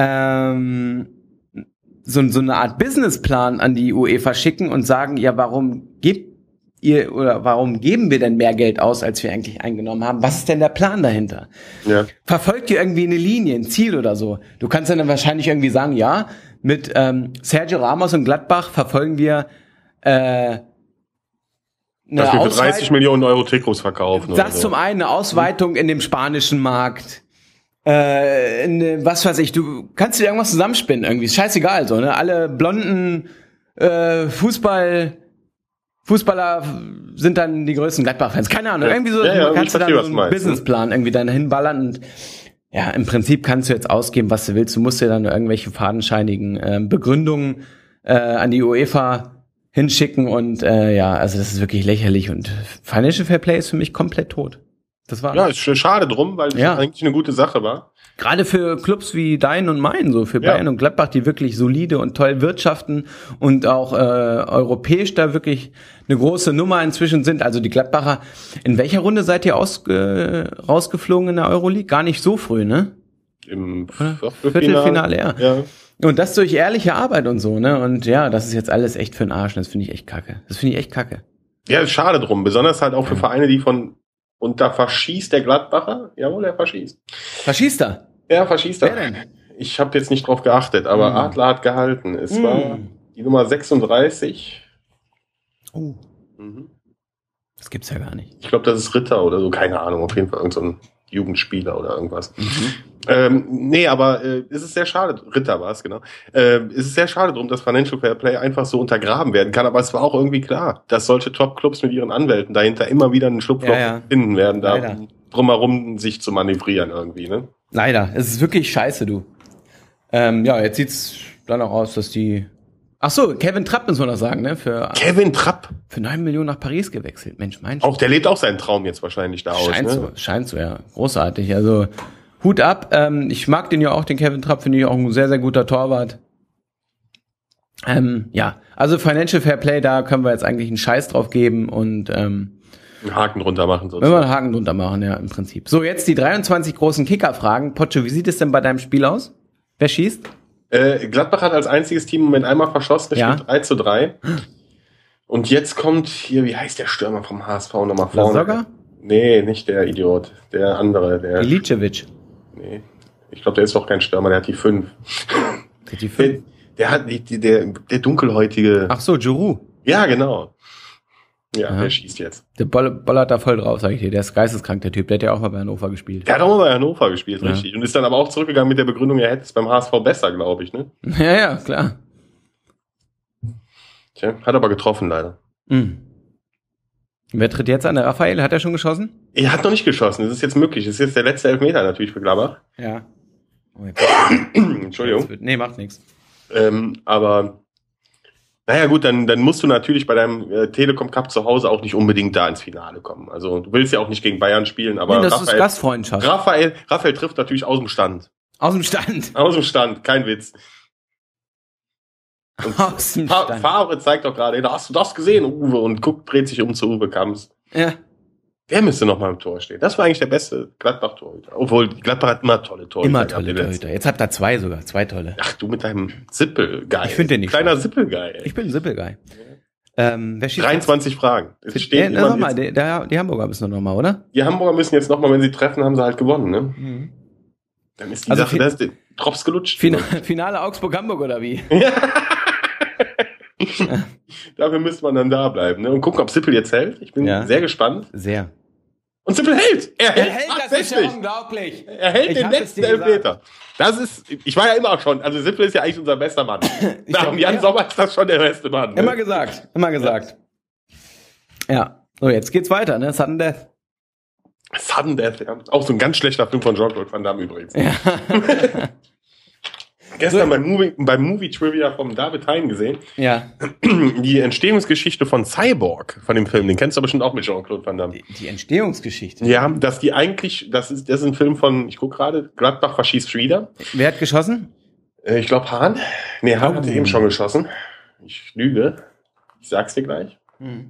eine Art Businessplan an die UEFA schicken und sagen, ja, warum geben wir denn mehr Geld aus, als wir eigentlich eingenommen haben? Was ist denn der Plan dahinter? Ja. Verfolgt ihr irgendwie eine Linie, ein Ziel oder so? Du kannst dann wahrscheinlich irgendwie sagen, ja, mit Sergio Ramos und Gladbach verfolgen wir dass wir für 30 Millionen Euro Trikots verkaufen. Das so. Zum einen eine Ausweitung in dem spanischen Markt. Was weiß ich, du kannst dir irgendwas zusammenspinnen irgendwie. Ist scheißegal, so, ne? Alle blonden Fußballer sind dann die größten Gladbach-Fans. Keine Ahnung, irgendwie so, kannst du dann so einen Businessplan irgendwie dann hinballern und ja, im Prinzip kannst du jetzt ausgeben, was du willst. Du musst dir dann irgendwelche fadenscheinigen Begründungen an die UEFA hinschicken und also das ist wirklich lächerlich und Financial Fair Play ist für mich komplett tot. Das war ist schade drum, weil es eigentlich eine gute Sache war. Gerade für Clubs wie deinen und meinen, so für Bayern und Gladbach, die wirklich solide und toll wirtschaften und auch europäisch da wirklich eine große Nummer inzwischen sind. Also die Gladbacher, in welcher Runde seid ihr rausgeflogen in der Euroleague? Gar nicht so früh, ne? Im Viertelfinale, ja. Und das durch ehrliche Arbeit und so, ne? Und ja, das ist jetzt alles echt für den Arsch. Das finde ich echt kacke. Ja, ist schade drum. Besonders halt auch für Vereine, die und da verschießt der Gladbacher. Jawohl, er verschießt. Verschießt er? Ja, verschießt er. Wer denn? Ich habe jetzt nicht drauf geachtet, aber Adler hat gehalten. Es war die Nummer 36. Oh. Das gibt's ja gar nicht. Ich glaube, das ist Ritter oder so. Keine Ahnung. Auf jeden Fall irgend so ein Jugendspieler oder irgendwas. Aber es ist sehr schade. Ritter war es, genau. Es ist sehr schade drum, dass Financial Fair Play einfach so untergraben werden kann. Aber es war auch irgendwie klar, dass solche Top-Clubs mit ihren Anwälten dahinter immer wieder einen Schlupfloch finden werden, da drumherum sich zu manövrieren irgendwie, ne? Leider. Es ist wirklich scheiße, du. Jetzt sieht's dann auch aus, dass die... Ach so, Kevin Trapp müssen wir noch sagen, ne? Kevin Trapp? Für 9 Millionen nach Paris gewechselt. Mensch, der lebt auch seinen Traum jetzt wahrscheinlich da aus, ne? Scheint so, ja. Großartig. Also, Hut ab. Ich mag den ja auch, den Kevin Trapp, finde ich auch ein sehr, sehr guter Torwart. Also Financial Fair Play, da können wir jetzt eigentlich einen Scheiß drauf geben und Einen Haken drunter machen sozusagen. Wenn wir einen Haken drunter machen, ja, im Prinzip. So, jetzt die 23 großen Kicker-Fragen. Pocho, wie sieht es denn bei deinem Spiel aus? Wer schießt? Gladbach hat als einziges Team im Moment einmal verschossen, das steht 3-3. Und jetzt kommt hier, wie heißt der Stürmer vom HSV nochmal vorne? Lasogga? Nee, nicht der Idiot. Der andere. Der Ilicevic. Nee. Ich glaube, der ist doch kein Stürmer, der hat die 5. Der hat die 5? Der hat der dunkelhäutige. Ach so, Giroud. Ja, genau. Ja, der schießt jetzt. Der bollert da voll drauf, sag ich dir. Der ist geisteskrank, der Typ. Der hat ja auch mal bei Hannover gespielt. Der hat auch mal bei Hannover gespielt, richtig. Und ist dann aber auch zurückgegangen mit der Begründung, er hätte es beim HSV besser, glaube ich, ne? Ja, klar. Tja, hat aber getroffen, leider. Wer tritt jetzt an? Der Raphael? Hat er schon geschossen? Er hat noch nicht geschossen. Das ist jetzt möglich. Das ist jetzt der letzte Elfmeter natürlich für Gladbach. Ja. Oh, Entschuldigung. Nee, macht nichts. Aber naja gut, dann musst du natürlich bei deinem Telekom Cup zu Hause auch nicht unbedingt da ins Finale kommen. Also du willst ja auch nicht gegen Bayern spielen, aber das ist Gastfreundschaft. Raphael trifft natürlich aus dem Stand. Aus dem Stand? Aus dem Stand, kein Witz. Aus dem Stand. Favre zeigt doch gerade, hast du das gesehen, Uwe? Und dreht sich um zu Uwe Kamps. Ja. Der müsste noch mal im Tor stehen. Das war eigentlich der beste Gladbach-Torhüter. Obwohl, Gladbach hat immer tolle Torhüter. Immer tolle Torhüter. Jetzt habt ihr zwei tolle. Ach, du mit deinem Sippel-Guy. Ich finde den nicht. Kleiner Sippel-Guy. Ich bin ein Sippel-Guy. Wer schießt 23 jetzt? Fragen. Es steht die Hamburger müssen noch mal, oder? Die Hamburger müssen jetzt noch mal, wenn sie treffen, haben sie halt gewonnen, ne? Dann ist die Sache, da ist der Drops gelutscht. Finale Augsburg-Hamburg, oder wie? Dafür müsste man dann da bleiben, ne? Und gucken, ob Sippel jetzt hält. Ich bin sehr gespannt. Sehr. Und Sippel hält! Er hält das ist ja unglaublich. Er hält den letzten Elfmeter. Das ist, ich war ja immer schon, also Sippel ist ja eigentlich unser bester Mann. Nach Jan Sommer ist das schon der beste Mann. Ne? Immer gesagt. Ja. So, jetzt geht's weiter, ne? Sudden Death. Sudden Death, ja. Auch so ein ganz schlechter Film von Jean-Claude Van Damme übrigens. Ja. Gestern beim Movie-Trivia vom David Hein gesehen. Ja. Die Entstehungsgeschichte von Cyborg, von dem Film. Den kennst du bestimmt auch mit Jean-Claude Van Damme. Die Entstehungsgeschichte? Ja, dass die eigentlich, das ist ein Film von, ich guck gerade, Gladbach verschießt Frieda. Wer hat geschossen? Ich glaube Hahn. Nee, Hahn hatte eben schon geschossen. Ich lüge. Ich sag's dir gleich.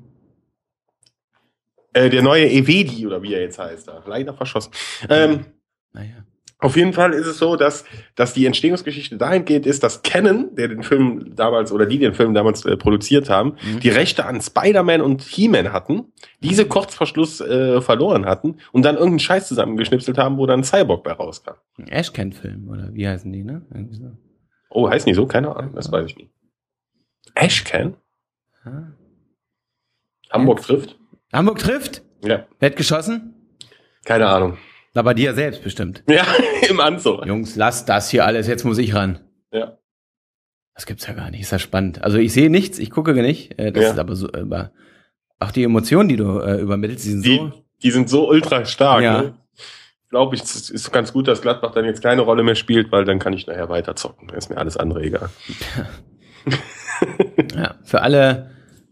Der neue Evedi, oder wie er jetzt heißt, da. Leider verschossen. Naja. Auf jeden Fall ist es so, dass die Entstehungsgeschichte dahingehend ist, dass Canon, der den Film damals, oder die den Film damals produziert haben, die Rechte an Spider-Man und He-Man hatten, diese kurz vor Schluss verloren hatten und dann irgendeinen Scheiß zusammengeschnipselt haben, wo dann Cyborg bei rauskam. Ein Ashcan-Film, oder wie heißen die, ne? Irgendwie so. Oh, heißt nicht so? Keine Ahnung, das weiß ich nicht. Ashcan? Hamburg trifft? Hamburg trifft? Ja. Wer hat geschossen? Keine Ahnung. Aber dir selbst bestimmt. Ja, im Anzug. Jungs, lasst das hier alles, jetzt muss ich ran. Ja. Das gibt's ja gar nicht, ist ja spannend. Also ich sehe nichts, ich gucke nicht. Das ist aber so, auch die Emotionen, die du übermittelst, die sind so ultra stark. Ja. Ne? Ich glaube, es ist ganz gut, dass Gladbach dann jetzt keine Rolle mehr spielt, weil dann kann ich nachher weiter zocken. Ist mir alles andere egal. Ja, für alle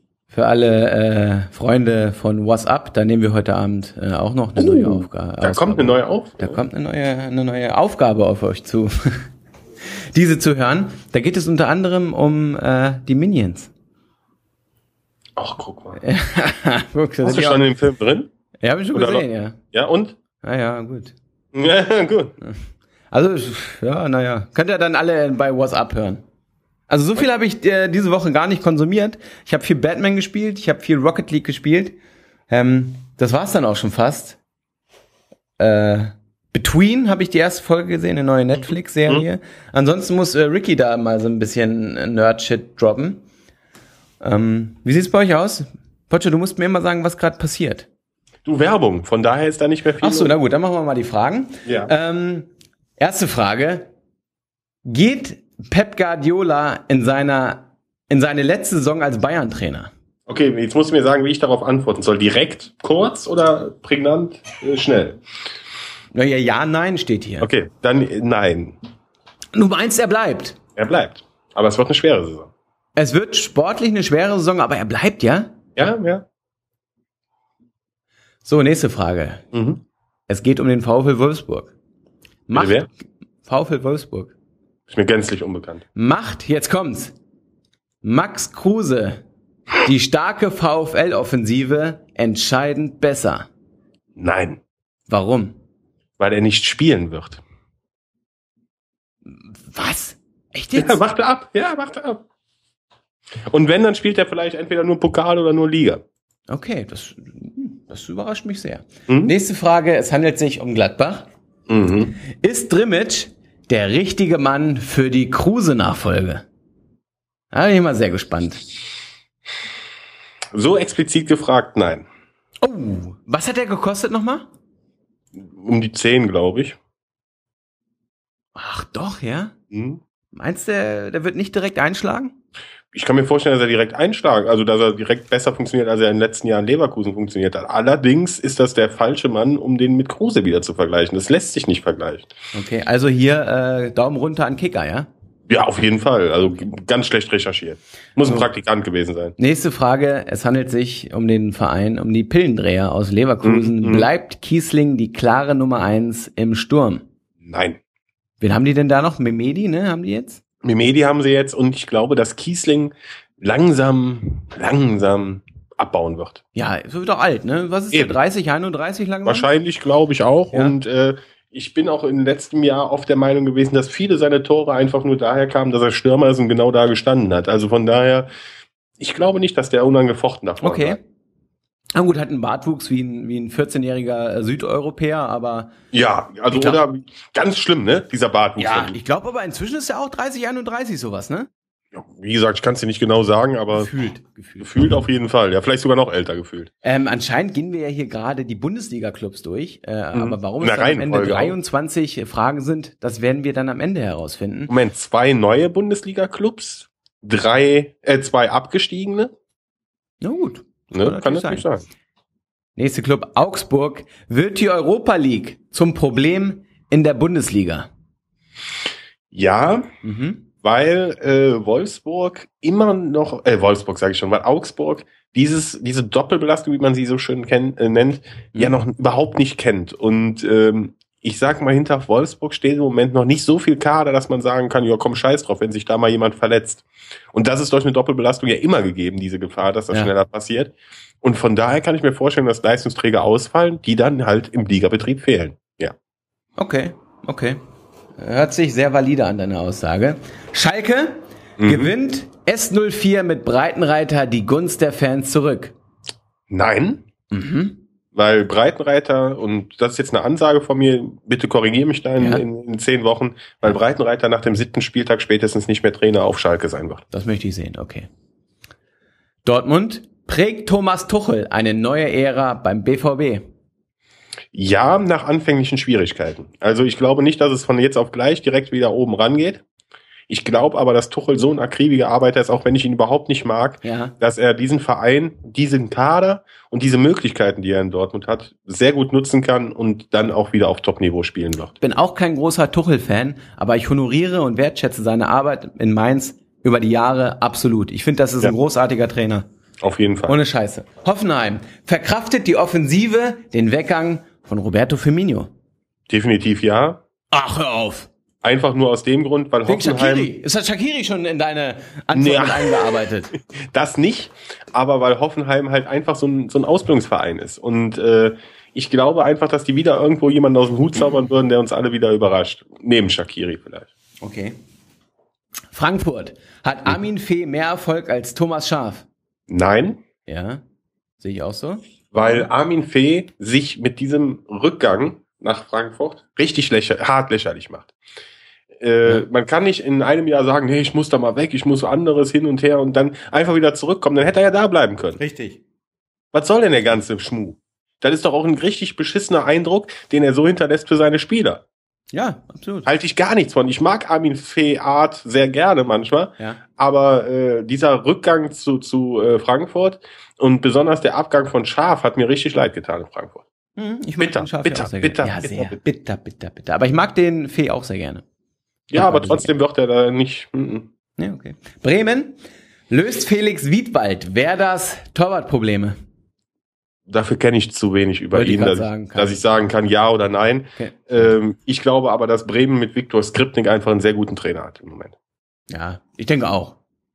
Freunde von WhatsApp, da nehmen wir heute Abend auch noch eine neue Aufgabe. Da kommt eine neue Aufgabe. Da kommt eine neue Aufgabe auf euch zu. Diese zu hören. Da geht es unter anderem um die Minions. Ach, guck mal. Guck, hast du schon in dem Film drin? Ja, habe ich schon gesehen, ja. Ja, und? Ja, gut. Ja, gut. Also, ja, naja. Könnt ihr dann alle bei WhatsApp hören. Also so viel habe ich diese Woche gar nicht konsumiert. Ich habe viel Batman gespielt, ich habe viel Rocket League gespielt. Das war's dann auch schon fast. Between habe ich die erste Folge gesehen, eine neue Netflix-Serie. Ansonsten muss Ricky da mal so ein bisschen Nerd-Shit droppen. Wie sieht's bei euch aus? Pocho, du musst mir immer sagen, was gerade passiert. Du, Werbung, von daher ist da nicht mehr viel. Ach so, na gut, dann machen wir mal die Fragen. Ja. Erste Frage. Geht Pep Guardiola in seine letzte Saison als Bayern-Trainer? Okay, jetzt musst du mir sagen, wie ich darauf antworten soll. Direkt, kurz oder prägnant, schnell? Naja, ja, nein steht hier. Okay, dann nein. Du meinst, er bleibt? Er bleibt. Aber es wird eine schwere Saison. Es wird sportlich eine schwere Saison, aber er bleibt, ja? Ja. So, nächste Frage. Es geht um den VfL Wolfsburg. Wer? VfL Wolfsburg. Ist mir gänzlich unbekannt. Jetzt kommt's. Max Kruse die starke VfL-Offensive entscheidend besser? Nein. Warum? Weil er nicht spielen wird. Was? Echt jetzt? Ja, macht er ab. Und wenn, dann spielt er vielleicht entweder nur Pokal oder nur Liga. Okay, das überrascht mich sehr. Nächste Frage, es handelt sich um Gladbach. Ist Drimmitsch der richtige Mann für die Kruse-Nachfolge? Da bin ich mal sehr gespannt. So explizit gefragt, nein. Oh, was hat der gekostet nochmal? Um die 10, glaube ich. Ach doch, ja? Meinst du, der wird nicht direkt einschlagen? Ich kann mir vorstellen, dass er direkt einschlagen, also dass er direkt besser funktioniert, als er in den letzten Jahren in Leverkusen funktioniert hat. Allerdings ist das der falsche Mann, um den mit Kruse wieder zu vergleichen. Das lässt sich nicht vergleichen. Okay, also hier Daumen runter an Kicker, ja? Ja, auf jeden Fall. Also ganz schlecht recherchiert. Muss ein Praktikant gewesen sein. Nächste Frage. Es handelt sich um den Verein, um die Pillendreher aus Leverkusen. Bleibt Kiesling die klare Nummer 1 im Sturm? Nein. Wen haben die denn da noch? Memedi, ne? Haben die jetzt? Memedi haben sie jetzt und ich glaube, dass Kiesling langsam abbauen wird. Ja, so wird doch alt, ne? Was ist der? 30, 31 langsam? Wahrscheinlich, glaube ich auch. Ja. Und ich bin auch im letzten Jahr oft der Meinung gewesen, dass viele seiner Tore einfach nur daher kamen, dass er Stürmer ist und genau da gestanden hat. Also von daher, ich glaube nicht, dass der unangefochten davor war. Okay. Na gut, hat einen Bartwuchs wie ein 14-jähriger Südeuropäer, aber... Ja, also oder ganz schlimm, ne, dieser Bartwuchs. Ja, ich glaube aber inzwischen ist er auch 30, 31 sowas, ne? Wie gesagt, ich kann es dir nicht genau sagen, aber gefühlt auf jeden Fall. Ja, vielleicht sogar noch älter gefühlt. Anscheinend gehen wir ja hier gerade die Bundesliga-Clubs durch, aber warum es dann am Ende 23 Fragen sind, das werden wir dann am Ende herausfinden. Moment, 2 neue Bundesliga-Clubs, 2 abgestiegene? Na gut. Ne, kann natürlich sein. Nächster Club, Augsburg. Wird die Europa League zum Problem in der Bundesliga? Ja, weil Wolfsburg immer noch, Wolfsburg sage ich schon, weil Augsburg diese Doppelbelastung, wie man sie so schön nennt, ja noch überhaupt nicht kennt. Und ich sag mal, hinter Wolfsburg steht im Moment noch nicht so viel Kader, dass man sagen kann, ja komm, scheiß drauf, wenn sich da mal jemand verletzt. Und das ist durch eine Doppelbelastung ja immer gegeben, diese Gefahr, dass das schneller passiert. Und von daher kann ich mir vorstellen, dass Leistungsträger ausfallen, die dann halt im Ligabetrieb fehlen. Ja. Okay. Hört sich sehr valide an, deine Aussage. Schalke gewinnt S04 mit Breitenreiter die Gunst der Fans zurück. Nein. Weil Breitenreiter, und das ist jetzt eine Ansage von mir, bitte korrigiere mich da in 10 Wochen, weil Breitenreiter nach dem 7. Spieltag spätestens nicht mehr Trainer auf Schalke sein wird. Das möchte ich sehen, okay. Dortmund prägt Thomas Tuchel eine neue Ära beim BVB. Ja, nach anfänglichen Schwierigkeiten. Also ich glaube nicht, dass es von jetzt auf gleich direkt wieder oben rangeht. Ich glaube aber, dass Tuchel so ein akribiger Arbeiter ist, auch wenn ich ihn überhaupt nicht mag, dass er diesen Verein, diesen Kader und diese Möglichkeiten, die er in Dortmund hat, sehr gut nutzen kann und dann auch wieder auf Top-Niveau spielen wird. Ich bin auch kein großer Tuchel-Fan, aber ich honoriere und wertschätze seine Arbeit in Mainz über die Jahre absolut. Ich finde, das ist ein großartiger Trainer. Auf jeden Fall. Ohne Scheiße. Hoffenheim verkraftet die Offensive den Weggang von Roberto Firmino. Definitiv ja. Ach, hör auf. Einfach nur aus dem Grund, weil wegen Hoffenheim... Shaqiri. Ist das Shaqiri schon in deine Antwort mit eingearbeitet? Das nicht, aber weil Hoffenheim halt einfach so ein Ausbildungsverein ist. Und ich glaube einfach, dass die wieder irgendwo jemanden aus dem Hut zaubern würden, der uns alle wieder überrascht. Neben Shaqiri vielleicht. Okay. Frankfurt. Hat Armin Fee mehr Erfolg als Thomas Schaaf? Nein. Ja, sehe ich auch so. Weil Armin Fee sich mit diesem Rückgang nach Frankfurt richtig hart lächerlich macht. Man kann nicht in einem Jahr sagen, nee, ich muss da mal weg, ich muss anderes hin und her und dann einfach wieder zurückkommen. Dann hätte er ja da bleiben können. Richtig. Was soll denn der ganze Schmuh? Das ist doch auch ein richtig beschissener Eindruck, den er so hinterlässt für seine Spieler. Ja, absolut. Halte ich gar nichts von. Ich mag Armin Fee Art sehr gerne manchmal, aber dieser Rückgang zu Frankfurt und besonders der Abgang von Schaaf hat mir richtig leid getan in Frankfurt. Ich mag den Schaaf auch sehr gerne. Ja, sehr bitter. Aber ich mag den Fee auch sehr gerne. Ja, aber trotzdem wird er da nicht... Ja, okay. Bremen löst Felix Wiedwald Werders Torwartprobleme. Dafür kenne ich zu wenig über ihn, dass ich sagen kann, ja oder nein. Okay. Ich glaube aber, dass Bremen mit Viktor Skripnik einfach einen sehr guten Trainer hat im Moment. Ja, ich denke auch.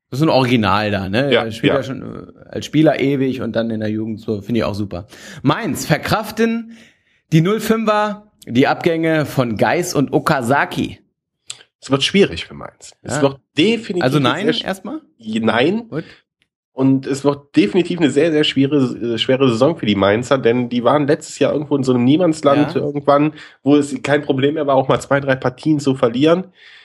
Das ist ein Original da, ne? Ja, Er spielt ja schon als Spieler ewig und dann in der Jugend, so finde ich auch super. Mainz, verkraften die 05er die Abgänge von Geis und Okazaki? Es wird schwierig für Mainz. Ja. Es wird definitiv. Also nein, erstmal? Nein. Gut. Und es wird definitiv eine sehr, sehr schwere Saison für die Mainzer, denn die waren letztes Jahr irgendwo in so einem Niemandsland irgendwann, wo es kein Problem mehr war, auch mal 2-3 Partien zu verlieren.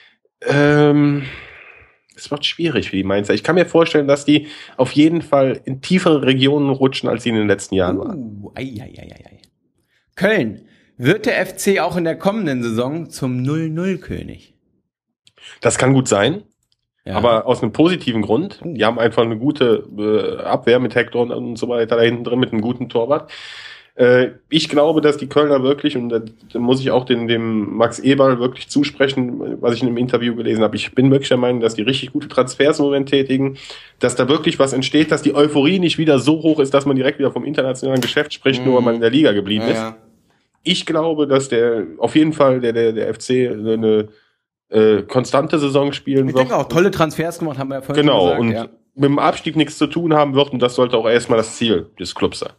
Es wird schwierig für die Mainzer. Ich kann mir vorstellen, dass die auf jeden Fall in tiefere Regionen rutschen, als sie in den letzten Jahren waren. Köln. Wird der FC auch in der kommenden Saison zum 0-0-König? Das kann gut sein, Ja. aber aus einem positiven Grund. Die haben einfach eine gute Abwehr mit Hector und so weiter da hinten drin, mit einem guten Torwart. Ich glaube, dass die Kölner wirklich, und da muss ich auch dem Max Eberl wirklich zusprechen, was ich in einem Interview gelesen habe, ich bin wirklich der Meinung, dass die richtig gute Transfers im Moment tätigen, dass da wirklich was entsteht, dass die Euphorie nicht wieder so hoch ist, dass man direkt wieder vom internationalen Geschäft spricht, nur weil man in der Liga geblieben ist. Ich glaube, dass auf jeden Fall der FC eine konstante Saison spielen wird. Ich denke auch, tolle Transfers gemacht, haben wir ja vorhin genau, gesagt. und Ja. mit dem Abstieg nichts zu tun haben wird, und das sollte auch erstmal das Ziel des Clubs sein.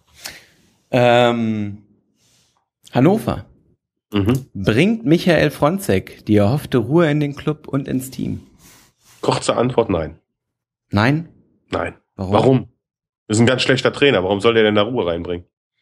Hannover. Bringt Michael Fronzek die erhoffte Ruhe in den Club und ins Team? Kurze Antwort, nein. Nein? Nein. Warum? Das ist ein ganz schlechter Trainer. Warum soll der denn da Ruhe reinbringen?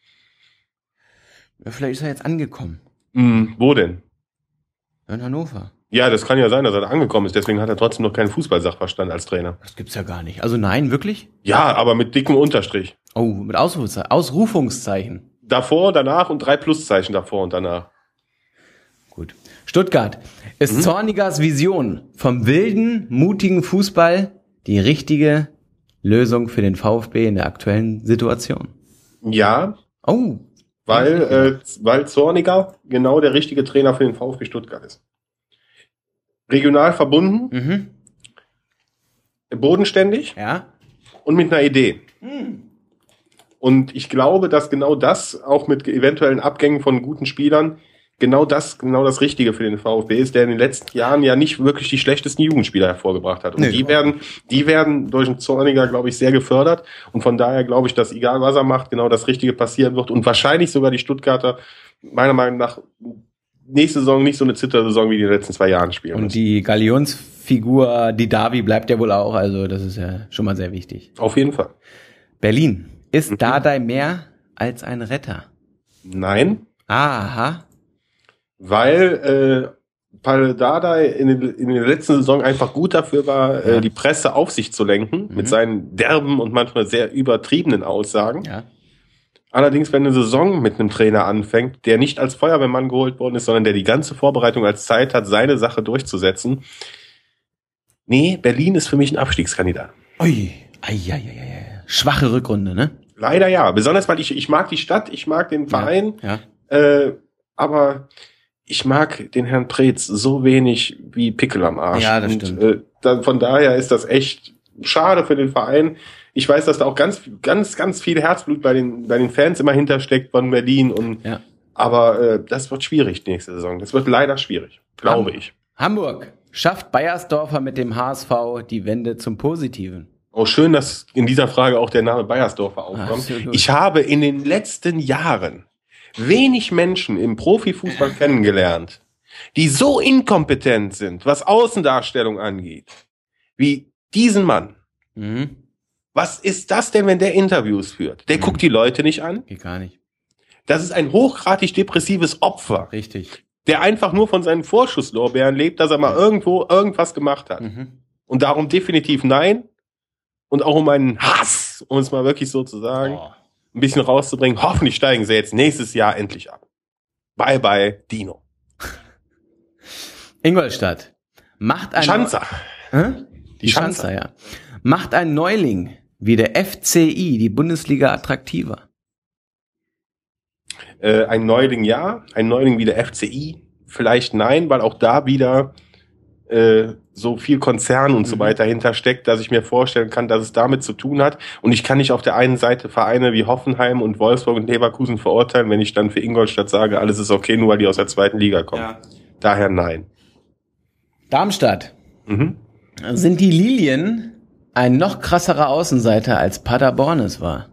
Ja, vielleicht ist er jetzt angekommen. Wo denn? In Hannover. Ja, das kann ja sein, dass er da angekommen ist. Deswegen hat er trotzdem noch keinen Fußballsachverstand als Trainer. Das gibt's ja gar nicht. Also nein, wirklich? Ja, aber mit dickem Unterstrich. Oh, mit Ausrufungszeichen. Davor, danach und 3 Pluszeichen davor und danach. Gut. Stuttgart. Ist Zornigers Vision vom wilden, mutigen Fußball die richtige Lösung für den VfB in der aktuellen Situation? Ja, Oh. weil Zorniger genau der richtige Trainer für den VfB Stuttgart ist. Regional verbunden, bodenständig Ja. und mit einer Idee. Und ich glaube, dass genau das auch mit eventuellen Abgängen von guten Spielern genau das Richtige für den VfB ist, der in den letzten Jahren ja nicht wirklich die schlechtesten Jugendspieler hervorgebracht hat. Und Nee. die werden durch den Zorniger, glaube ich, sehr gefördert. Und von daher glaube ich, dass egal was er macht, genau das Richtige passieren wird. Und wahrscheinlich sogar die Stuttgarter, meiner Meinung nach, nächste Saison nicht so eine Zittersaison wie die letzten 2 Jahren spielen. Und die Galionsfigur, die Davi, bleibt ja wohl auch. Also das ist ja schon mal sehr wichtig. Auf jeden Fall. Berlin. Ist Dardai mehr als ein Retter? Nein, Aha. weil Paul Dardai in der letzten Saison einfach gut dafür war, die Presse auf sich zu lenken, mit seinen derben und manchmal sehr übertriebenen Aussagen. Ja. Allerdings, wenn eine Saison mit einem Trainer anfängt, der nicht als Feuerwehrmann geholt worden ist, sondern der die ganze Vorbereitung als Zeit hat, seine Sache durchzusetzen. Nee, Berlin ist für mich ein Abstiegskandidat. Ui. Schwache Rückrunde, ne? Leider ja. Besonders, weil ich mag die Stadt, ich mag den Verein, Ja. aber ich mag den Herrn Preetz so wenig wie Pickel am Arsch. Ja, das stimmt. Von daher ist das echt schade für den Verein. Ich weiß, dass da auch ganz, ganz, ganz viel Herzblut bei den Fans immer hintersteckt von Berlin. Aber das wird schwierig nächste Saison. Das wird leider schwierig, glaube ich. Hamburg. Schafft Beiersdorfer mit dem HSV die Wende zum Positiven? Oh, schön, dass in dieser Frage auch der Name Beiersdorfer aufkommt. Absolut. Ich habe in den letzten Jahren wenig Menschen im Profifußball kennengelernt, die so inkompetent sind, was Außendarstellung angeht, wie diesen Mann. Was ist das denn, wenn der Interviews führt? Der guckt die Leute nicht an. Geht gar nicht. Das ist ein hochgradig depressives Opfer, Richtig. der einfach nur von seinen Vorschusslorbeeren lebt, dass er mal irgendwo irgendwas gemacht hat. Und darum definitiv nein. Und auch um einen Hass, um es mal wirklich so zu sagen, ein bisschen rauszubringen. Hoffentlich steigen sie jetzt nächstes Jahr endlich ab. Bye bye, Dino. Ingolstadt. Macht ein Schanzer. Die Schanzer, ja. Macht ein Neuling wie der FCI die Bundesliga attraktiver? Ein Neuling ja, ein Neuling wie der FCI vielleicht nein, weil auch da wieder so viel Konzern und so weiter hintersteckt, dass ich mir vorstellen kann, dass es damit zu tun hat. Und ich kann nicht auf der einen Seite Vereine wie Hoffenheim und Wolfsburg und Leverkusen verurteilen, wenn ich dann für Ingolstadt sage, alles ist okay, nur weil die aus der 2. Liga kommen. Ja. Daher nein. Darmstadt. Sind die Lilien ein noch krasserer Außenseiter als Paderborn es war?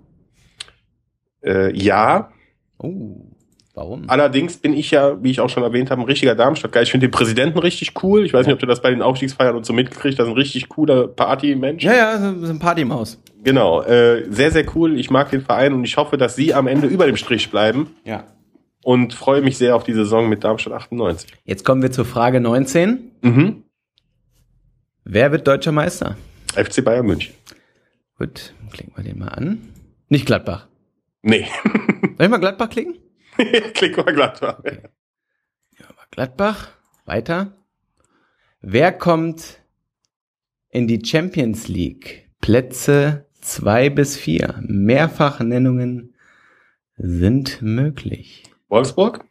Ja. Oh, warum? Allerdings bin ich ja, wie ich auch schon erwähnt habe, ein richtiger Darmstadt-Geil. Ich finde den Präsidenten richtig cool. Ich weiß nicht, ob du das bei den Aufstiegsfeiern und so mitgekriegt hast. Das ist ein richtig cooler Party-Mensch. Ja, so ein Partymaus. Genau, sehr, sehr cool. Ich mag den Verein und ich hoffe, dass sie am Ende über dem Strich bleiben. Ja. Und freue mich sehr auf die Saison mit Darmstadt 98. Jetzt kommen wir zur Frage 19. Mhm. Wer wird deutscher Meister? FC Bayern München. Gut, klicken wir den mal an. Nicht Gladbach. Nee. Soll ich mal Gladbach klicken? Klick mal Gladbach. Okay. Ja, mal Gladbach. Weiter. Wer kommt in die Champions League? Plätze 2 bis 4. Mehrfachnennungen sind möglich. Wolfsburg?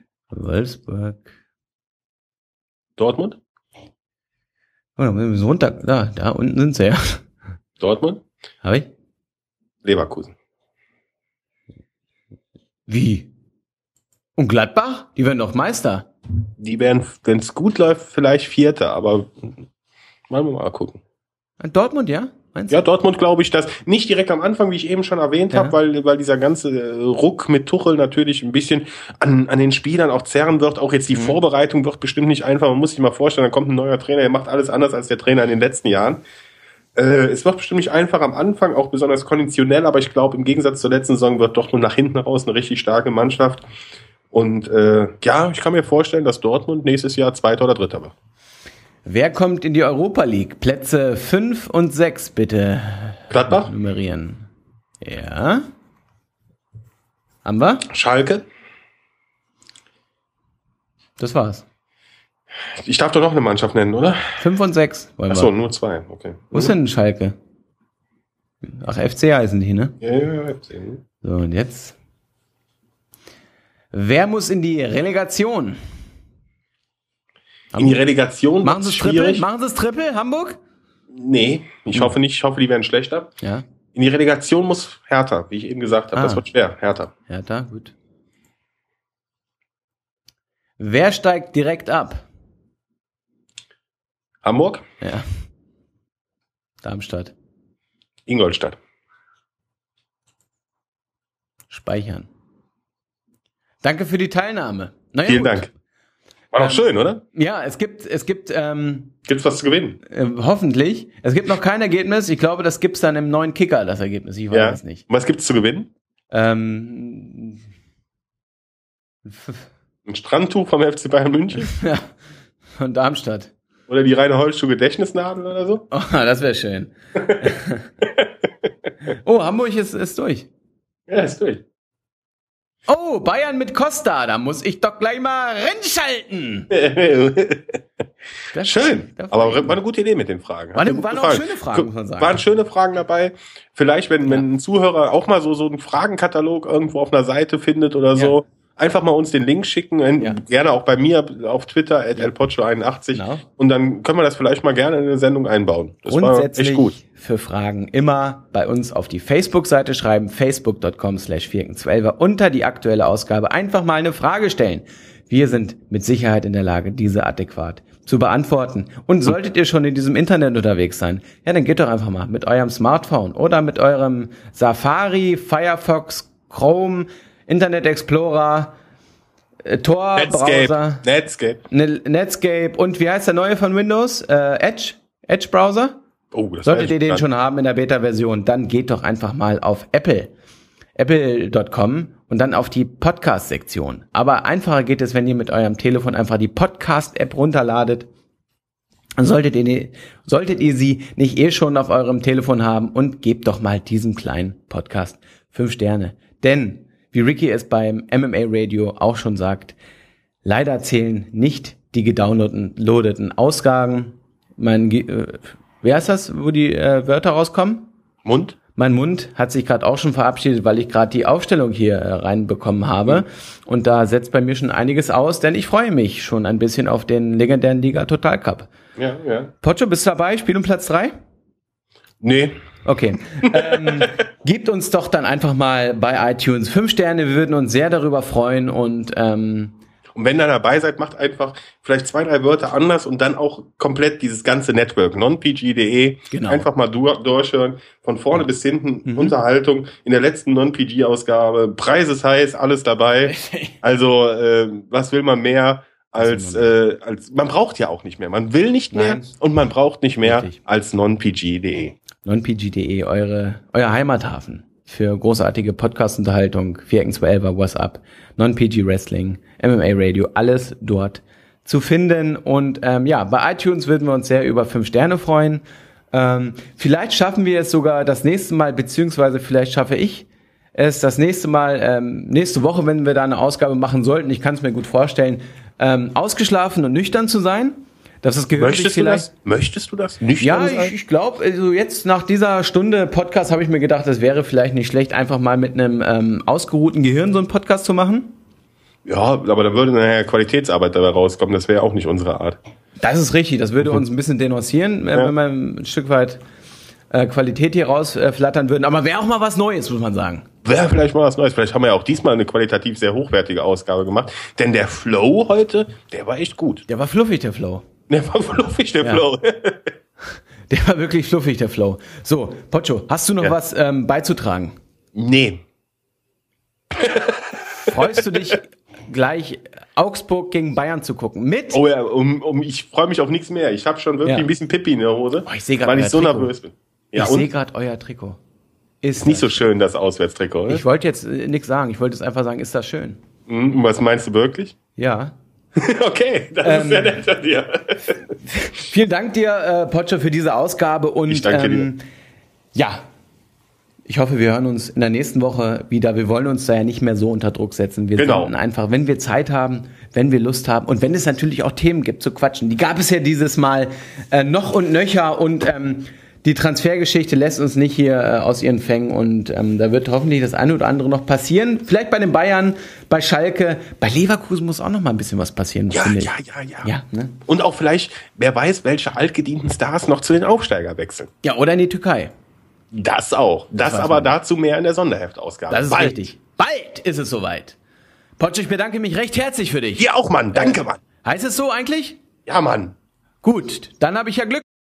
Dortmund? Oh, da müssen wir runter. Da unten sind sie ja. Dortmund? Hab ich? Leverkusen. Wie? Und Gladbach? Die werden doch Meister. Die werden, wenn es gut läuft, vielleicht Vierter, aber wollen wir mal gucken. Dortmund, ja? Meinst du? Ja, Dortmund glaube ich, dass nicht direkt am Anfang, wie ich eben schon erwähnt habe, weil dieser ganze Ruck mit Tuchel natürlich ein bisschen an den Spielern auch zerren wird. Auch jetzt die Vorbereitung wird bestimmt nicht einfach. Man muss sich mal vorstellen, da kommt ein neuer Trainer, der macht alles anders als der Trainer in den letzten Jahren. Es wird bestimmt nicht einfach am Anfang, auch besonders konditionell, aber ich glaube, im Gegensatz zur letzten Saison wird Dortmund nach hinten raus eine richtig starke Mannschaft. Und ja, ich kann mir vorstellen, dass Dortmund nächstes Jahr Zweiter oder Dritter wird. Wer kommt in die Europa League? Plätze 5 und 6, bitte. Gladbach? Nummerieren. Ja. Haben wir? Schalke? Das war's. Ich darf doch noch eine Mannschaft nennen, oder? 5 und 6 wollen wir. Achso, nur 2, okay. Wo ist denn Schalke? Ach, FC heißen die, ne? Ja, FC. So, und jetzt? Wer muss in die Relegation? In die Relegation? Machen Sie es Triple? Machen Sie es Triple, Hamburg? Nee, ich hoffe nicht. Ich hoffe, die werden schlechter. Ja. In die Relegation muss Hertha, wie ich eben gesagt habe. Das wird schwer. Hertha, gut. Wer steigt direkt ab? Hamburg? Ja. Darmstadt. Ingolstadt. Speichern. Danke für die Teilnahme. Naja, vielen Dank. War doch schön, oder? Ja, es gibt gibt's was zu gewinnen? Hoffentlich. Es gibt noch kein Ergebnis. Ich glaube, das gibt's dann im neuen Kicker, das Ergebnis. Ich weiß es nicht. Was gibt's zu gewinnen? Ein Strandtuch vom FC Bayern München? Ja, von Darmstadt. Oder die reine Holzschuh-Gedächtnisnadel oder so? Oh, das wäre schön. Oh, Hamburg ist durch. Ja, ist durch. Oh, Bayern mit Costa, da muss ich doch gleich mal reinschalten. Schön, aber war eine gute Idee mit den Fragen. Waren auch schöne Fragen, muss man sagen. Waren schöne Fragen dabei. Vielleicht, wenn ein Zuhörer auch mal so einen Fragenkatalog irgendwo auf einer Seite findet oder so, einfach mal uns den Link schicken, gerne auch bei mir auf Twitter @elpocho81 Genau. Und dann können wir das vielleicht mal gerne in eine Sendung einbauen. Das grundsätzlich war echt gut. Für Fragen immer bei uns auf die Facebook-Seite schreiben, facebook.com/Firken12er unter die aktuelle Ausgabe einfach mal eine Frage stellen. Wir sind mit Sicherheit in der Lage, diese adäquat zu beantworten. Und solltet ihr schon in diesem Internet unterwegs sein, ja, dann geht doch einfach mal mit eurem Smartphone oder mit eurem Safari, Firefox, Chrome, Internet Explorer, Tor-Browser, Netscape und wie heißt der neue von Windows? Edge-Browser? Oh, das solltet ihr den schon haben in der Beta-Version, dann geht doch einfach mal auf apple.com und dann auf die Podcast-Sektion. Aber einfacher geht es, wenn ihr mit eurem Telefon einfach die Podcast-App runterladet. Solltet ihr sie nicht schon auf eurem Telefon haben und gebt doch mal diesem kleinen Podcast 5 Sterne. Denn wie Ricky es beim MMA Radio auch schon sagt, leider zählen nicht die gedownloadeten Ausgaben. Wer ist das, wo die Wörter rauskommen? Mund? Mein Mund hat sich gerade auch schon verabschiedet, weil ich gerade die Aufstellung hier reinbekommen habe. Und da setzt bei mir schon einiges aus, denn ich freue mich schon ein bisschen auf den legendären Liga Total Cup. Ja. Pocho, bist du dabei? Spiel um Platz 3? Nee. Okay. Gebt uns doch dann einfach mal bei iTunes 5 Sterne. Wir würden uns sehr darüber freuen und Und wenn ihr dabei seid, macht einfach vielleicht 2, 3 Wörter anders und dann auch komplett dieses ganze Network, nonpg.de, einfach mal durchhören, von vorne bis hinten, Unterhaltung, in der letzten Non-PG-Ausgabe, Preis ist heiß, alles dabei. Also, was will man mehr als man braucht ja auch nicht mehr. Man will nicht mehr und man braucht nicht mehr als nonpg.de. nonpg.de, euer Heimathafen für großartige Podcast-Unterhaltung, 4x12er, WhatsApp, Non-PG Wrestling, MMA Radio, alles dort zu finden. Und bei iTunes würden wir uns sehr über 5 Sterne freuen. Vielleicht schaffen wir es sogar das nächste Mal, beziehungsweise vielleicht schaffe ich es das nächste Mal, nächste Woche, wenn wir da eine Ausgabe machen sollten, ich kann es mir gut vorstellen, ausgeschlafen und nüchtern zu sein. Dass das Gehirn Möchtest du das? Nüchtern ja, sein? Ich glaube, also jetzt nach dieser Stunde Podcast habe ich mir gedacht, es wäre vielleicht nicht schlecht, einfach mal mit einem ausgeruhten Gehirn so einen Podcast zu machen. Ja, aber da würde nachher Qualitätsarbeit dabei rauskommen. Das wäre auch nicht unsere Art. Das ist richtig. Das würde uns ein bisschen denonzieren, wenn wir ein Stück weit Qualität hier rausflattern würden. Aber wäre auch mal was Neues, muss man sagen. Wäre vielleicht mal was Neues. Vielleicht haben wir ja auch diesmal eine qualitativ sehr hochwertige Ausgabe gemacht. Denn der Flow heute, der war echt gut. Der war fluffig, der Flow. Der war fluffig, der Flow. Der war wirklich fluffig, der Flow. So, Pocho, hast du noch was beizutragen? Nee. Freust du dich gleich Augsburg gegen Bayern zu gucken? Mit? Oh ja, ich freue mich auf nichts mehr. Ich habe schon wirklich ein bisschen Pipi in der Hose, ich sehe gerade weil ich so nervös bin. Ja, ich sehe gerade euer Trikot. Ist nicht so schön, das Auswärtstrikot, oder? Ich wollte jetzt nichts sagen. Ich wollte jetzt einfach sagen, ist das schön? Was meinst du wirklich? Ja. Okay, das ist sehr nett von dir. Vielen Dank dir, Pocho, für diese Ausgabe. Und ich danke dir. Ja, ich hoffe, wir hören uns in der nächsten Woche wieder. Wir wollen uns da ja nicht mehr so unter Druck setzen. Wir sollten einfach, wenn wir Zeit haben, wenn wir Lust haben und wenn es natürlich auch Themen gibt zu quatschen. Die gab es ja dieses Mal noch und nöcher und die Transfergeschichte lässt uns nicht hier aus ihren Fängen und da wird hoffentlich das eine oder andere noch passieren. Vielleicht bei den Bayern, bei Schalke, bei Leverkusen muss auch noch mal ein bisschen was passieren. Ja. Ne? Und auch vielleicht, wer weiß, welche altgedienten Stars noch zu den Aufsteiger wechseln. Ja, oder in die Türkei. Das auch. Das aber dazu mehr in der Sonderheftausgabe. Das ist richtig. Bald ist es soweit. Pocho, ich bedanke mich recht herzlich für dich. Dir auch, Mann. Danke, Mann. Heißt es so eigentlich? Ja, Mann. Gut, dann habe ich ja Glück.